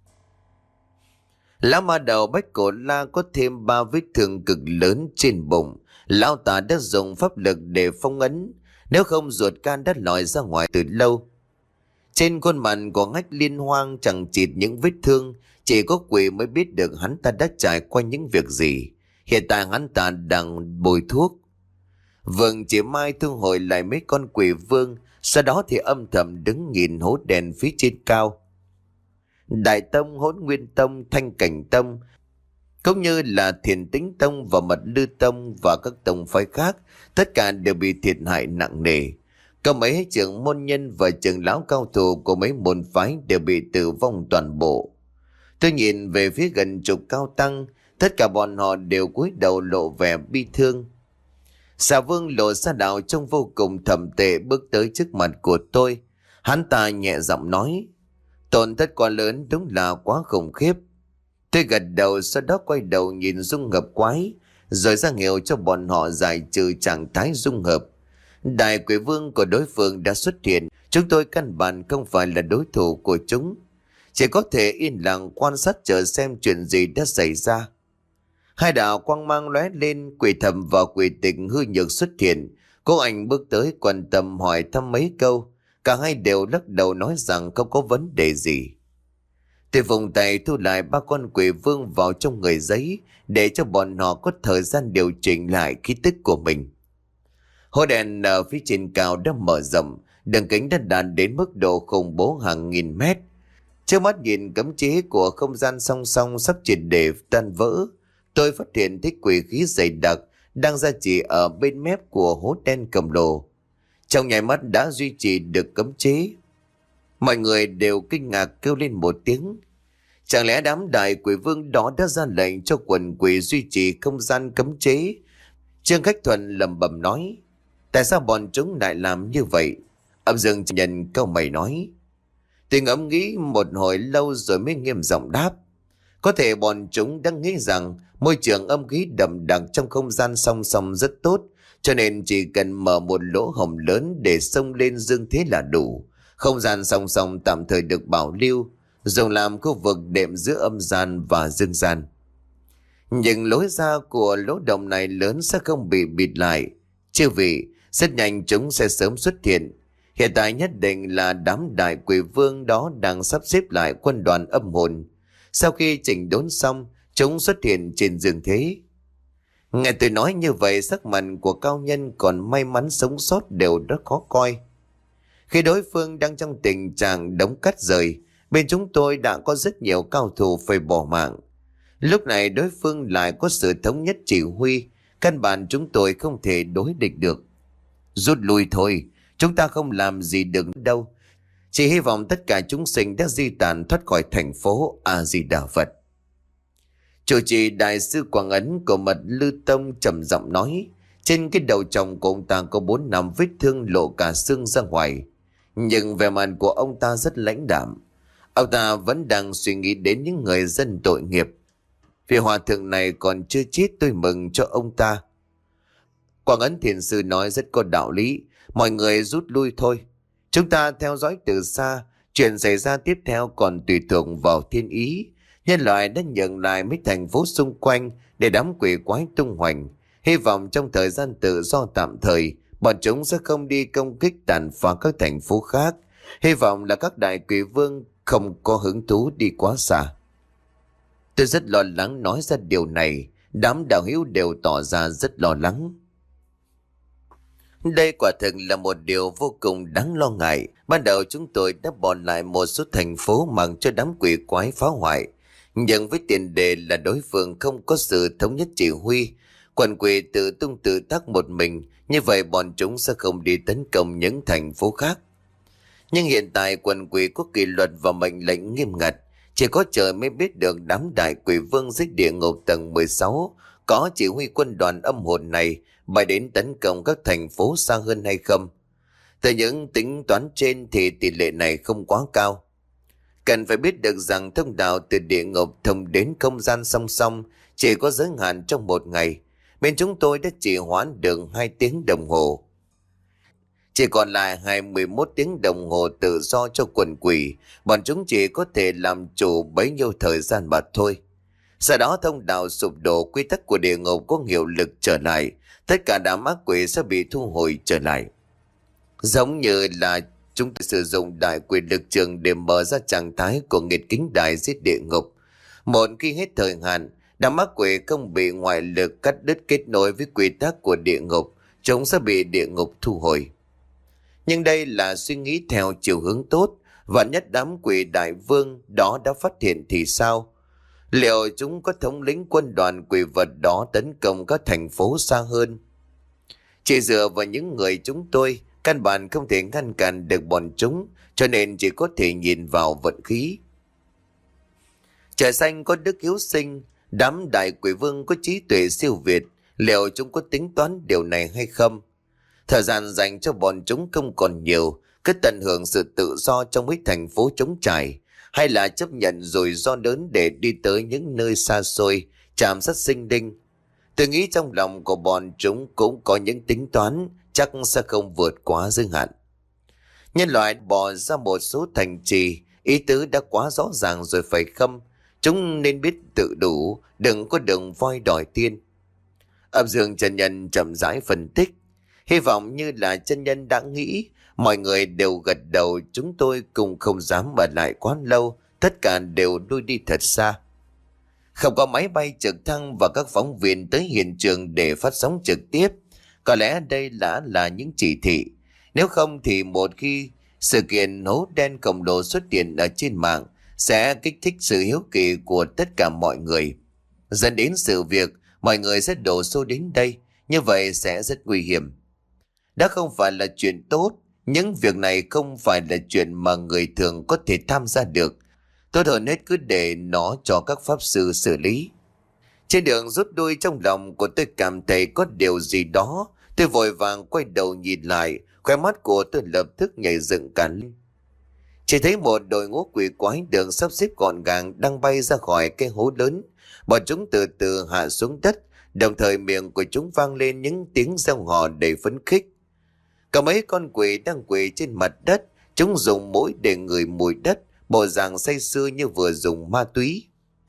Lão ma đầu Bách Cổ La có thêm ba vết thương cực lớn trên bụng. Lão ta đã dùng pháp lực để phong ấn, nếu không ruột can đã lòi ra ngoài từ lâu. Trên khuôn mặt của Ngách Liên Hoang chẳng chịt những vết thương, chỉ có quỷ mới biết được hắn ta đã trải qua những việc gì. Hiện tại hắn ta đang bôi thuốc. Vương chỉ mai thu hồi lại mấy con quỷ vương, sau đó thì âm thầm đứng nhìn hố đèn phía trên cao. Đại Tông, Hỗn Nguyên Tông, Thanh Cảnh Tông, cũng như là Thiền Tĩnh Tông và Mật Lư Tông và các tông phái khác, tất cả đều bị thiệt hại nặng nề. Có mấy trưởng môn nhân và trưởng lão cao thủ của mấy môn phái đều bị tử vong toàn bộ. Tôi nhìn về phía gần chục cao tăng, tất cả bọn họ đều cúi đầu lộ vẻ bi thương. Xà Vương Lộ Sa Đạo trông vô cùng thầm tệ bước tới trước mặt của tôi. Hắn ta nhẹ giọng nói, tổn thất quá lớn, đúng là quá khủng khiếp. Tôi gật đầu, sau đó quay đầu nhìn Dung Hợp Quái, rồi ra hiệu cho bọn họ giải trừ trạng thái dung hợp. Đại quỷ vương của đối phương đã xuất hiện, chúng tôi căn bản không phải là đối thủ của chúng. Chỉ có thể yên lặng quan sát chờ xem chuyện gì đã xảy ra. Hai đạo quang mang lóe lên, Quỷ Thầm và Quỷ Tịch hư nhược xuất hiện. Cô ảnh bước tới quan tâm hỏi thăm mấy câu. Cả hai đều lắc đầu nói rằng không có vấn đề gì. Tôi vùng tay thu lại ba con quỷ vương vào trong người giấy, để cho bọn họ có thời gian điều chỉnh lại khí tức của mình. Hố đèn ở phía trên cao đã mở rộng, đường kính đã đạt đến mức độ khủng bố hàng nghìn mét. Trước mắt nhìn cấm chế của không gian song song sắp triệt để tan vỡ, tôi phát hiện thấy quỷ khí dày đặc đang ra chỉ ở bên mép của hố đen khổng lồ. Trong nháy mắt đã duy trì được cấm chế. Mọi người đều kinh ngạc kêu lên một tiếng. Chẳng lẽ đám đại quỷ vương đó đã ra lệnh cho quần quỷ duy trì không gian cấm chế? Trương Khách Thuần lẩm bẩm nói. Tại sao bọn chúng lại làm như vậy? Âm Dương Nhân câu mày nói. Tôi ngẫm nghĩ một hồi lâu rồi mới nghiêm giọng đáp. Có thể bọn chúng đang nghĩ rằng môi trường âm khí đậm đặc trong không gian song song rất tốt, cho nên chỉ cần mở một lỗ hổng lớn để xông lên dương thế là đủ. Không gian song song tạm thời được bảo lưu, dùng làm khu vực đệm giữa âm gian và dương gian. Nhưng lối ra của lỗ động này lớn sẽ không bị bịt lại. Chư vị, rất nhanh chúng sẽ sớm xuất hiện. Hiện tại nhất định là đám đại quỷ vương đó đang sắp xếp lại quân đoàn âm hồn. Sau khi chỉnh đốn xong, chúng xuất hiện trên dương thế. Nghe tôi nói như vậy, sắc mặt của cao nhân còn may mắn sống sót đều rất khó coi. Khi đối phương đang trong tình trạng đống cắt rời, bên chúng tôi đã có rất nhiều cao thủ phải bỏ mạng. Lúc này đối phương lại có sự thống nhất chỉ huy, căn bản chúng tôi không thể đối địch được. Rút lui thôi, chúng ta không làm gì được đâu. Chỉ hy vọng tất cả chúng sinh đã di tản thoát khỏi thành phố A-di-đà Phật. Chủ trì đại sư Quảng Ấn của Mật Lư Tông trầm giọng nói. Trên cái đầu chồng của ông ta có bốn năm vết thương lộ cả xương ra ngoài. Nhưng vẻ mặt của ông ta rất lãnh đạm. Ông ta vẫn đang suy nghĩ đến những người dân tội nghiệp. Vì hòa thượng này còn chưa chết, tôi mừng cho ông ta. Quảng Ấn Thiền Sư nói rất có đạo lý. Mọi người rút lui thôi. Chúng ta theo dõi từ xa. Chuyện xảy ra tiếp theo còn tùy thuộc vào thiên ý. Nhân loại đã nhận lại mấy thành phố xung quanh để đám quỷ quái tung hoành. Hy vọng trong thời gian tự do tạm thời, bọn chúng sẽ không đi công kích tàn phá các thành phố khác. Hy vọng là các đại quỷ vương không có hứng thú đi quá xa. Tôi rất lo lắng nói ra điều này. Đám đạo hữu đều tỏ ra rất lo lắng. Đây quả thực là một điều vô cùng đáng lo ngại. Ban đầu chúng tôi đã bỏ lại một số thành phố mặc cho đám quỷ quái phá hoại. Nhưng với tiền đề là đối phương không có sự thống nhất chỉ huy, quần quỷ tự tung tự tác một mình, như vậy bọn chúng sẽ không đi tấn công những thành phố khác. Nhưng hiện tại quần quỷ có kỷ luật và mệnh lệnh nghiêm ngặt, chỉ có trời mới biết được đám đại quỷ vương dưới địa ngục tầng mười sáu có chỉ huy quân đoàn âm hồn này bay đến tấn công các thành phố xa hơn hay không. Từ những tính toán trên thì tỷ lệ này không quá cao. Cần phải biết được rằng thông đạo từ địa ngục thông đến không gian song song chỉ có giới hạn trong một ngày. Bên chúng tôi đã chỉ hoãn được hai tiếng đồng hồ. Chỉ còn lại hai mươi mốt tiếng đồng hồ tự do cho quần quỷ. Bọn chúng chỉ có thể làm chủ bấy nhiêu thời gian mà thôi. Sau đó thông đạo sụp đổ, quy tắc của địa ngục có hiệu lực trở lại. Tất cả đám ác quỷ sẽ bị thu hồi trở lại. Giống như là chúng ta sử dụng đại quyền lực trường để mở ra trạng thái của nghịch kính đại giết địa ngục. Một khi hết thời hạn, đám ác quỷ không bị ngoại lực cắt đứt kết nối với quy tắc của địa ngục, chúng sẽ bị địa ngục thu hồi. Nhưng đây là suy nghĩ theo chiều hướng tốt, và nhất đám quỷ đại vương đó đã phát hiện thì sao? Liệu chúng có thống lĩnh quân đoàn quỷ vật đó tấn công các thành phố xa hơn? Chỉ dựa vào những người chúng tôi, căn bản không thể ngăn cản được bọn chúng, cho nên chỉ có thể nhìn vào vận khí. Trời xanh có đức hiếu sinh, đám đại quỷ vương có trí tuệ siêu việt, liệu chúng có tính toán điều này hay không? Thời gian dành cho bọn chúng không còn nhiều, cứ tận hưởng sự tự do trong mấy thành phố trống trải, hay là chấp nhận rủi ro lớn để đi tới những nơi xa xôi, chạm sát sinh linh. Tôi nghĩ trong lòng của bọn chúng cũng có những tính toán, chắc sẽ không vượt quá giới hạn. Nhân loại bỏ ra một số thành trì, ý tứ đã quá rõ ràng rồi phải không? Chúng nên biết tự đủ, đừng có đường voi đòi tiên. Âm Dương chân nhân chậm rãi phân tích. Hy vọng như là chân nhân đã nghĩ, mọi người đều gật đầu, chúng tôi cùng không dám ở lại quá lâu, tất cả đều lui đi thật xa. Không có máy bay trực thăng và các phóng viên tới hiện trường để phát sóng trực tiếp. Có lẽ đây đã là những chỉ thị. Nếu không thì một khi sự kiện hố đen khổng lồ xuất hiện ở trên mạng sẽ kích thích sự hiếu kỳ của tất cả mọi người, dẫn đến sự việc mọi người sẽ đổ xô đến đây. như vậy sẽ rất nguy hiểm. Đã không phải là chuyện tốt, những việc này không phải là chuyện mà người thường có thể tham gia được. Tốt hơn hết cứ để nó cho các pháp sư xử lý. Trên đường rút đuôi, trong lòng của tôi cảm thấy có điều gì đó. Tôi vội vàng quay đầu nhìn lại, khóe mắt của tôi lập tức nhảy dựng cả lên. Chỉ thấy một đội ngũ quỷ quái được sắp xếp gọn gàng đang bay ra khỏi cái hố lớn. Bọn chúng từ từ hạ xuống đất, đồng thời miệng của chúng vang lên những tiếng reo hò đầy phấn khích. Cả mấy con quỷ đang quỳ trên mặt đất, chúng dùng mũi để ngửi mùi đất, bộ dạng say sưa như vừa dùng ma túy.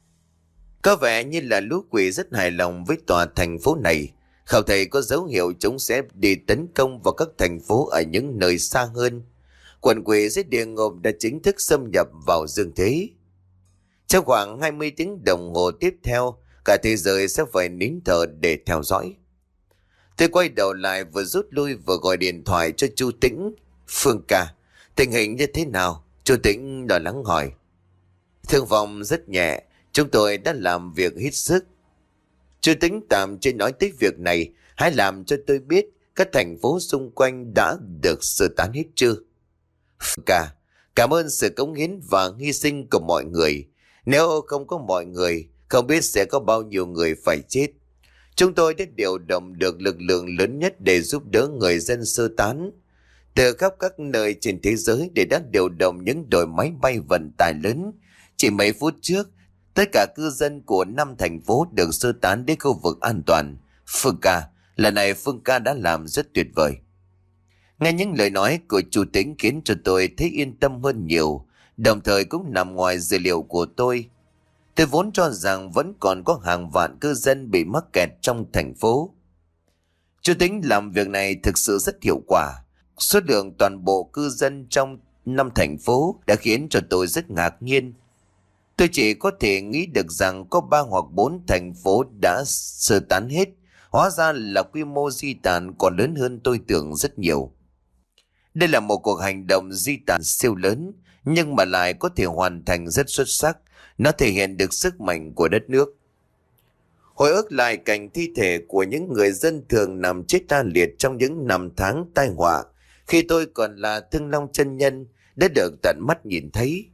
Có vẻ như là lũ quỷ rất hài lòng với tòa thành phố này. Không thể có dấu hiệu chúng sẽ đi tấn công vào các thành phố ở những nơi xa hơn. Quần quỷ dưới địa ngục đã chính thức xâm nhập vào dương thế. Trong khoảng hai mươi tiếng đồng hồ tiếp theo, cả thế giới sẽ phải nín thở để theo dõi. Tôi quay đầu lại, vừa rút lui vừa gọi điện thoại cho chú Tĩnh. Phương ca, tình hình như thế nào? Chú Tĩnh lo lắng hỏi. Thương vong rất nhẹ, chúng tôi đã làm việc hết sức. Chú Tĩnh tạm chưa nói tới việc này, hãy làm cho tôi biết các thành phố xung quanh đã được sơ tán hết chưa? Phương ca, cảm ơn sự cống hiến và hy sinh của mọi người. Nếu không có mọi người, không biết sẽ có bao nhiêu người phải chết. Chúng tôi đã điều động được lực lượng lớn nhất để giúp đỡ người dân sơ tán. Từ khắp các nơi trên thế giới để đã điều động những đội máy bay vận tải lớn. Chỉ mấy phút trước, tất cả cư dân của năm thành phố được sơ tán đến khu vực an toàn. Phương ca, lần này Phương ca đã làm rất tuyệt vời. Nghe những lời nói của chủ Tĩnh khiến cho tôi thấy yên tâm hơn nhiều, đồng thời cũng nằm ngoài dữ liệu của tôi. Tôi vốn cho rằng vẫn còn có hàng vạn cư dân bị mắc kẹt trong thành phố. Chủ Tĩnh làm việc này thực sự rất hiệu quả. Số lượng toàn bộ cư dân trong năm thành phố đã khiến cho tôi rất ngạc nhiên. Tôi chỉ có thể nghĩ được rằng có ba hoặc bốn thành phố đã sơ tán hết. Hóa ra là quy mô di tản còn lớn hơn tôi tưởng rất nhiều. Đây là một cuộc hành động di tản siêu lớn, nhưng mà lại có thể hoàn thành rất xuất sắc. Nó thể hiện được sức mạnh của đất nước. Hồi ức lại cảnh thi thể của những người dân thường nằm chết la liệt trong những năm tháng tai họa, khi tôi còn là Thương Long chân nhân đã được tận mắt nhìn thấy.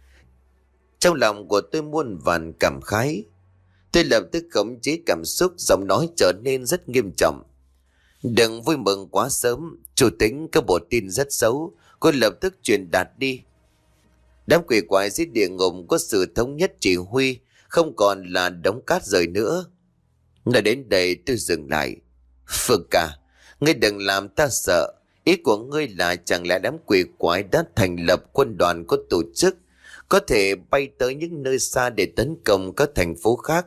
Trong lòng của tôi muôn vàn cảm khái. Tôi lập tức khống chế cảm xúc, giọng nói trở nên rất nghiêm trọng. Đừng vui mừng quá sớm, chủ Tĩnh có bộ tin rất xấu, cô lập tức truyền đạt đi. Đám quỷ quái dưới địa ngục có sự thống nhất chỉ huy, không còn là đống cát rời nữa. Nói đến đây tôi dừng lại. Phương ca, ngươi đừng làm ta sợ. Ý của ngươi là chẳng lẽ đám quỷ quái đã thành lập quân đoàn có tổ chức, có thể bay tới những nơi xa để tấn công các thành phố khác?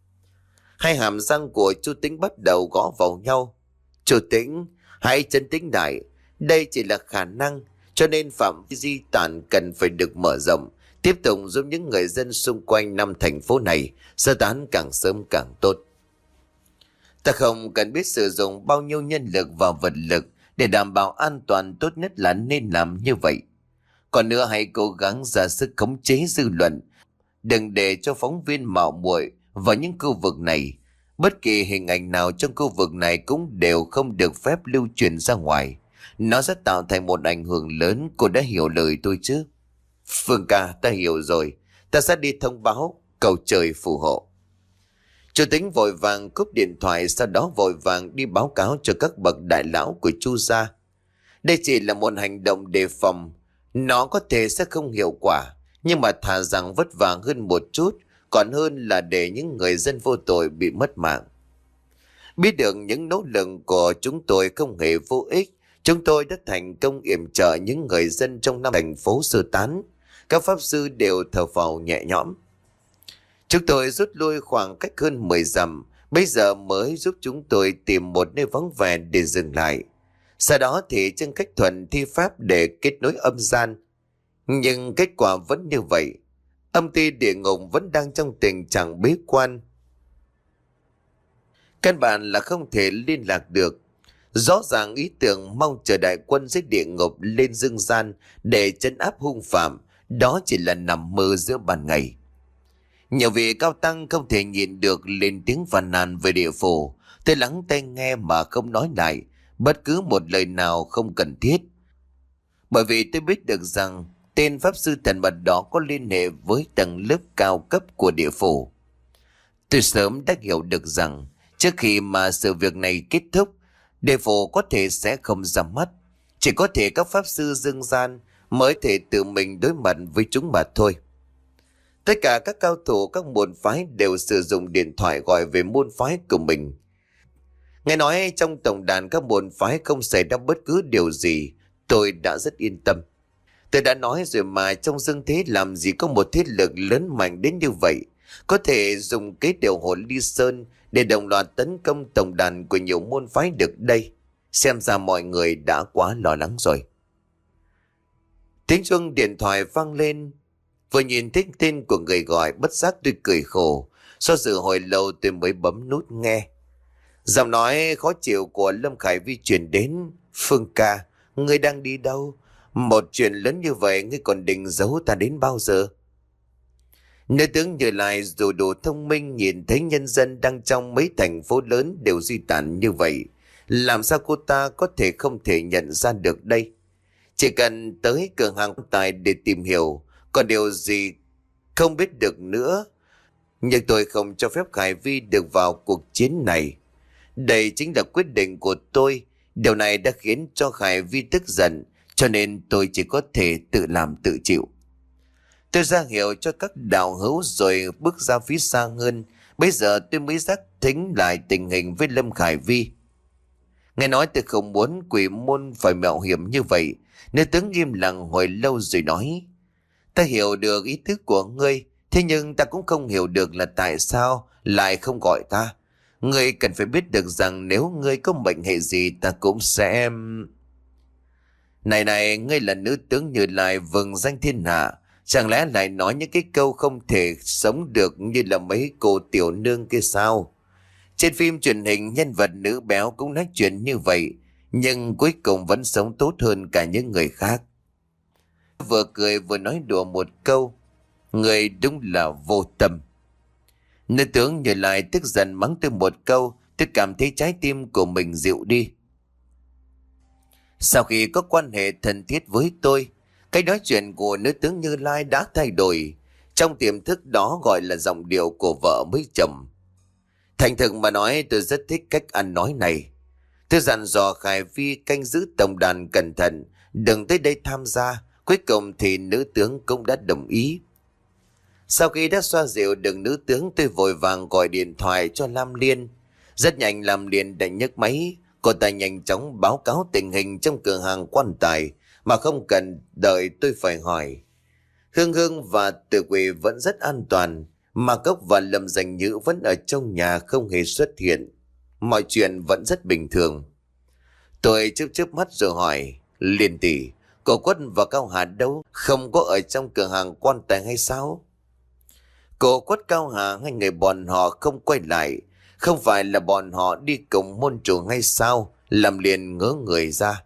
Hai hàm răng của chú Tĩnh bắt đầu gõ vào nhau. Chú Tĩnh, hãy trấn tĩnh lại. Đây chỉ là khả năng, cho nên phạm vi di tản cần phải được mở rộng, tiếp tục giúp những người dân xung quanh năm thành phố này sơ tán càng sớm càng tốt. Ta không cần biết sử dụng bao nhiêu nhân lực và vật lực để đảm bảo an toàn, tốt nhất là nên làm như vậy. Còn nữa, hãy cố gắng ra sức khống chế dư luận, đừng để cho phóng viên mạo muội vào những khu vực này. Bất kỳ hình ảnh nào trong khu vực này cũng đều không được phép lưu truyền ra ngoài. Nó sẽ tạo thành một ảnh hưởng lớn. Cô đã hiểu lời tôi chứ? Phương ca, ta hiểu rồi. Ta sẽ đi thông báo, cầu trời phù hộ. Chủ Tĩnh vội vàng cúp điện thoại, sau đó vội vàng đi báo cáo cho các bậc đại lão của Chu gia. Đây chỉ là một hành động đề phòng. Nó có thể sẽ không hiệu quả, nhưng mà thà rằng vất vả hơn một chút, còn hơn là để những người dân vô tội bị mất mạng. Biết được những nỗ lực của chúng tôi không hề vô ích, chúng tôi đã thành công yểm trợ những người dân trong năm thành phố sơ tán. Các pháp sư đều thở phào nhẹ nhõm. Chúng tôi rút lui khoảng cách hơn mười dặm, bây giờ mới giúp chúng tôi tìm một nơi vắng vẻ để dừng lại. Sau đó thì Trương Cách Thuần thi pháp để kết nối âm gian. Nhưng kết quả vẫn như vậy. Âm ty địa ngục vẫn đang trong tình trạng bế quan. Căn bản là không thể liên lạc được. Rõ ràng ý tưởng mong chờ đại quân dưới địa ngục lên dương gian để trấn áp hung phạm, đó chỉ là nằm mơ giữa ban ngày. Nhiều vị cao tăng không thể nhịn được lên tiếng phàn nàn về địa phủ. Tôi lắng tai nghe mà không nói lại bất cứ một lời nào không cần thiết. Bởi vì tôi biết được rằng tên pháp sư thần mật đó có liên hệ với tầng lớp cao cấp của địa phủ. Tôi sớm đã hiểu được rằng trước khi mà sự việc này kết thúc, địa phủ có thể sẽ không ra mắt. Chỉ có thể các pháp sư dương gian mới thể tự mình đối mặt với chúng mà thôi. Tất cả các cao thủ các môn phái đều sử dụng điện thoại gọi về môn phái của mình. Nghe nói trong tổng đàn các môn phái không xảy ra bất cứ điều gì, tôi đã rất yên tâm. Tôi đã nói rồi mà, trong dương thế làm gì có một thế lực lớn mạnh đến như vậy, có thể dùng kế điều hồn ly sơn để đồng loạt tấn công tổng đàn của nhiều môn phái được đây. Xem ra mọi người đã quá lo lắng rồi. Tiếng chuông điện thoại vang lên. Vừa nhìn thấy tên của người gọi, bất giác tôi cười khổ. Do dự hồi lâu tôi mới bấm nút nghe. Giọng nói khó chịu của Lâm Khải Vi truyền đến. Phương ca, ngươi đang đi đâu? Một chuyện lớn như vậy ngươi còn định giấu ta đến bao giờ? Nữ tướng Như Lai dù đủ thông minh, nhìn thấy nhân dân đang trong mấy thành phố lớn đều suy tàn như vậy, làm sao cô ta có thể không thể nhận ra được đây? Chỉ cần tới cửa hàng tài để tìm hiểu, còn điều gì không biết được nữa. Nhưng tôi không cho phép Khải Vi được vào cuộc chiến này. Đây chính là quyết định của tôi. Điều này đã khiến cho Khải Vi tức giận, cho nên tôi chỉ có thể tự làm tự chịu. Tôi ra hiệu cho các đạo hữu rồi bước ra phía xa hơn. Bây giờ tôi mới giác thính lại tình hình với Lâm Khải Vi. Nghe nói tôi không muốn quỷ môn phải mạo hiểm như vậy. Nữ tướng im lặng hồi lâu rồi nói: Ta hiểu được ý thức của ngươi, thế nhưng ta cũng không hiểu được là tại sao lại không gọi ta. Ngươi cần phải biết được rằng nếu ngươi có mệnh hệ gì ta cũng sẽ... Này này, ngươi là nữ tướng Như Lai vừng danh thiên hạ, chẳng lẽ lại nói những cái câu không thể sống được như là mấy cô tiểu nương kia sao? Trên phim truyền hình nhân vật nữ béo cũng nói chuyện như vậy, nhưng cuối cùng vẫn sống tốt hơn cả những người khác. Vừa cười vừa nói đùa một câu: Người đúng là vô tâm. Nữ tướng Như Lai tức giận mắng tôi một câu. Tôi cảm thấy trái tim của mình dịu đi. Sau khi có quan hệ thân thiết với tôi, cái nói chuyện của nữ tướng Như Lai đã thay đổi. Trong tiềm thức đó gọi là giọng điệu của vợ mới chồng. Thành thực mà nói, tôi rất thích cách ăn nói này. Tôi dặn dò Khải Vi canh giữ tổng đàn cẩn thận, đừng tới đây tham gia. Cuối cùng thì nữ tướng cũng đã đồng ý. Sau khi đã xoa dịu được nữ tướng, tôi vội vàng gọi điện thoại cho Lam Liên. Rất nhanh Lam Liên đã nhấc máy. Cô ta nhanh chóng báo cáo tình hình trong cửa hàng quan tài mà không cần đợi tôi phải hỏi. Hương Hương và Tử Quỷ vẫn rất an toàn, mà Cốc và Lâm Danh Nhữ vẫn ở trong nhà không hề xuất hiện. Mọi chuyện vẫn rất bình thường. Tôi chớp chớp mắt rồi hỏi: Liên tỷ, cô Quất và Cao Hà đâu? Không có ở trong cửa hàng quan tài hay sao? Cô Quất Cao Hà hai người bọn họ không quay lại. Không phải là bọn họ đi cùng môn chủ hay sao? Làm liền ngớ người ra.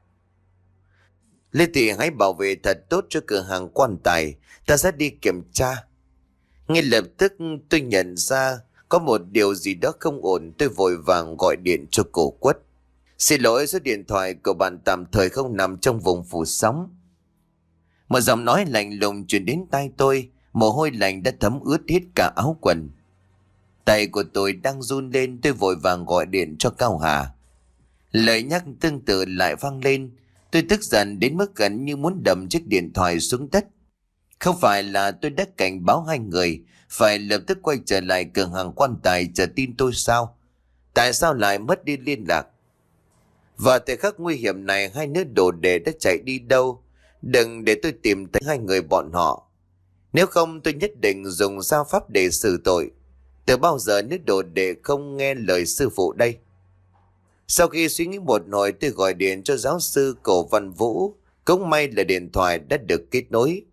Lê Thị hãy bảo vệ thật tốt cho cửa hàng quan tài, ta sẽ đi kiểm tra. Ngay lập tức tôi nhận ra có một điều gì đó không ổn. Tôi vội vàng gọi điện cho cô Quất. Xin lỗi, số điện thoại của bạn tạm thời không nằm trong vùng phủ sóng. Một giọng nói lạnh lùng truyền đến tai tôi. Mồ hôi lạnh đã thấm ướt hết cả áo quần. Tay của tôi đang run lên. Tôi vội vàng gọi điện cho Cao Hà. Lời nhắc tương tự lại vang lên. Tôi tức giận đến mức gần như muốn đập chiếc điện thoại xuống đất. Không phải là tôi đã cảnh báo hai người phải lập tức quay trở lại cửa hàng quan tài chờ tin tôi sao? Tại sao lại mất đi liên lạc? Và thời khắc nguy hiểm này, hai nữ đồ đệ đã chạy đi đâu? Đừng để tôi tìm thấy hai người bọn họ. Nếu không tôi nhất định dùng dao pháp để xử tội. Từ bao giờ nữ đồ đệ không nghe lời sư phụ đây? Sau khi suy nghĩ một hồi, tôi gọi điện cho giáo sư Cổ Văn Vũ. Cũng may là điện thoại đã được kết nối.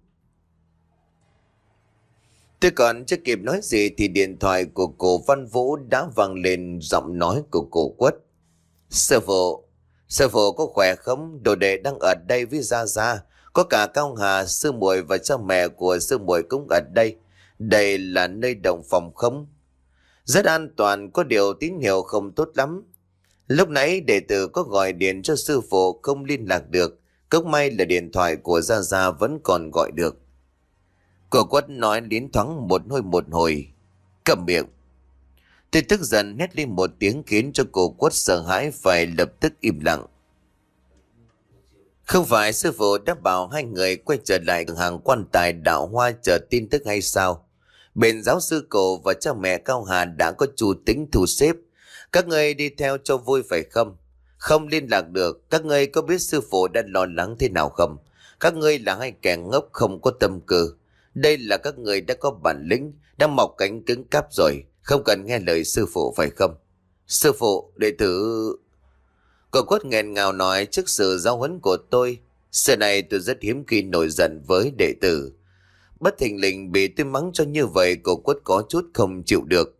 Tôi còn chưa kịp nói gì thì điện thoại của Cổ Văn Vũ đã vang lên giọng nói của Cổ Quất. Sư phụ, sư phụ có khỏe không? Đồ đệ đang ở đây với Gia Gia. Có cả Cao Hà, sư muội và cha mẹ của sư muội cũng ở đây. Đây là nơi đồng phòng không? Rất an toàn, có điều tín hiệu không tốt lắm. Lúc nãy đệ tử có gọi điện cho sư phụ không liên lạc được. Cũng may là điện thoại của Gia Gia vẫn còn gọi được. Cô Quất nói đến thoáng một hồi một hồi. Cầm miệng. Tôi tức giận hét lên một tiếng khiến cho cô Quất sợ hãi phải lập tức im lặng. Không phải sư phụ đã bảo hai người quay trở lại cửa hàng quan tài Đạo Hoa chờ tin tức hay sao? Bên giáo sư cổ và cha mẹ Cao Hà đã có chủ tính thu xếp. Các người đi theo cho vui phải không? Không liên lạc được, các ngươi có biết sư phụ đang lo lắng thế nào không? Các ngươi là hai kẻ ngốc không có tâm cơ. Đây là các người đã có bản lĩnh, đã mọc cánh cứng cáp rồi, không cần nghe lời sư phụ phải không? Sư phụ, đệ tử... Cậu Quất nghẹn ngào nói trước sự giáo huấn của tôi. Xưa này tôi rất hiếm khi nổi giận với đệ tử. Bất thình lình bị tôi mắng cho như vậy, cậu Quất có chút không chịu được.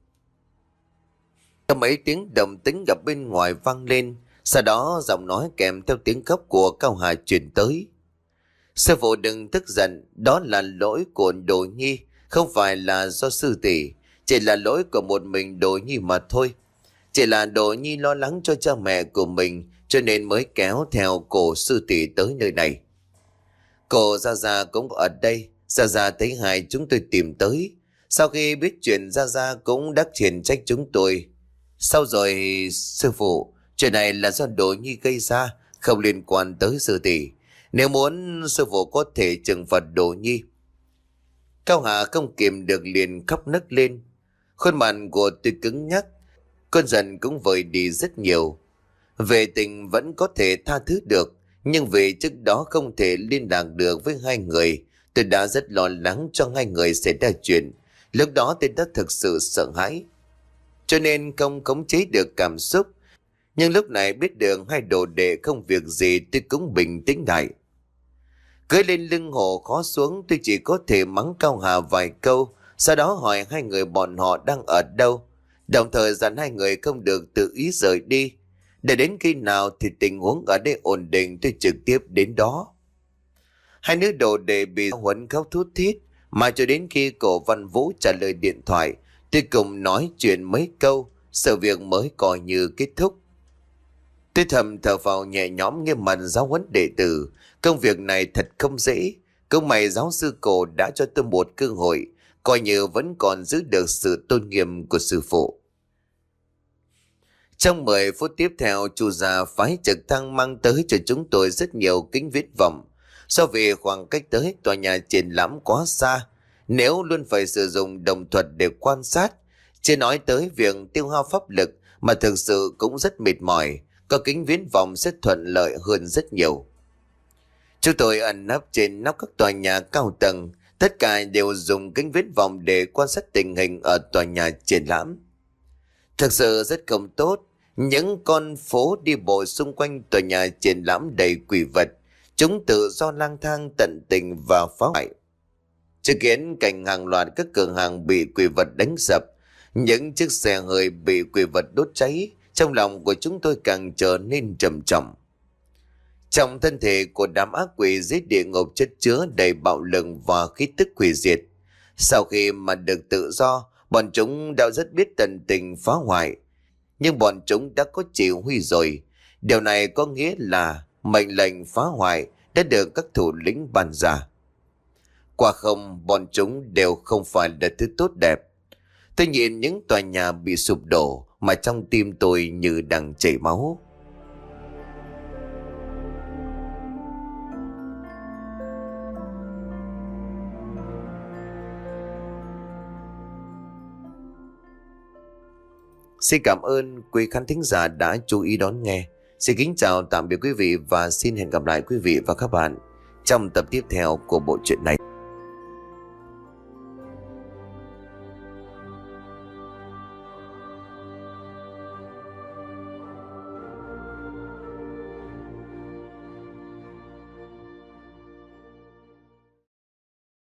Mấy tiếng động tĩnh gặp bên ngoài vang lên. Sau đó giọng nói kèm theo tiếng khóc của Cao Hà truyền tới. Sư phụ đừng tức giận, đó là lỗi của Đồ Nhi, không phải là do sư tỷ, chỉ là lỗi của một mình Đồ Nhi mà thôi. Chỉ là Đồ Nhi lo lắng cho cha mẹ của mình cho nên mới kéo theo cổ sư tỷ tới nơi này. Cô Gia Gia cũng ở đây, Gia Gia thấy hai chúng tôi tìm tới. Sau khi biết chuyện Gia Gia cũng đắc khiển trách chúng tôi. Sau rồi sư phụ, chuyện này là do Đồ Nhi gây ra, không liên quan tới sư tỷ. Nếu muốn sư phụ có thể trừng phạt Đồ Nhi. Cao Hà không kìm được liền khóc nấc lên. Khuôn mặt của tôi cứng nhắc, cơn giận cũng vơi đi rất nhiều. Về tình vẫn có thể tha thứ được, nhưng vì trước đó không thể liên lạc được với hai người, tôi đã rất lo lắng cho hai người xảy ra chuyện. Lúc đó tôi đã thực sự sợ hãi, cho nên không khống chế được cảm xúc. Nhưng lúc này biết được hai đồ đệ không việc gì, tôi cũng bình tĩnh lại. Cưỡi lên lưng hổ khó xuống, tôi chỉ có thể mắng Cao Hà vài câu, sau đó hỏi hai người bọn họ đang ở đâu, đồng thời dặn hai người không được tự ý rời đi. Để đến khi nào thì tình huống ở đây ổn định tôi trực tiếp đến đó. Hai nữ đồ đệ bị huấn khóc thút thít, mà cho đến khi cổ Văn Vũ trả lời điện thoại, tôi cùng nói chuyện mấy câu, sự việc mới coi như kết thúc. Tôi thầm thở phào nhẹ nhõm nghiêm mặt giáo huấn đệ tử. Công việc này thật không dễ. Cũng may giáo sư cổ đã cho tôi một cơ hội, coi như vẫn còn giữ được sự tôn nghiêm của sư phụ. Trong mười phút tiếp theo, chủ gia phái trực thăng mang tới cho chúng tôi rất nhiều kính viễn vọng. Do vì khoảng cách tới tòa nhà triển lãm quá xa, nếu luôn phải sử dụng đồng thuật để quan sát, chưa nói tới việc tiêu hao pháp lực, mà thực sự cũng rất mệt mỏi, có kính viễn vọng sẽ thuận lợi hơn rất nhiều. Chúng tôi ẩn nấp trên nóc các tòa nhà cao tầng, tất cả đều dùng kính viễn vọng để quan sát tình hình ở tòa nhà triển lãm. Thực sự rất không tốt, những con phố đi bộ xung quanh tòa nhà triển lãm đầy quỷ vật, chúng tự do lang thang tận tình và phá hoại. Chứng kiến cảnh hàng loạt các cửa hàng bị quỷ vật đánh sập, những chiếc xe hơi bị quỷ vật đốt cháy, trong lòng của chúng tôi càng trở nên trầm trọng. Trong thân thể của đám ác quỷ dưới địa ngục chất chứa đầy bạo lực và khí tức hủy diệt. Sau khi mà được tự do, bọn chúng đã rất biết tận tình phá hoại. Nhưng bọn chúng đã có chỉ huy rồi. Điều này có nghĩa là mệnh lệnh phá hoại đã được các thủ lĩnh ban ra. Quả không, bọn chúng đều không phải là thứ tốt đẹp. Tôi nhìn những tòa nhà bị sụp đổ mà trong tim tôi như đang chảy máu. Xin cảm ơn quý khán thính giả đã chú ý đón nghe. Xin kính chào tạm biệt quý vị và xin hẹn gặp lại quý vị và các bạn trong tập tiếp theo của bộ truyện này.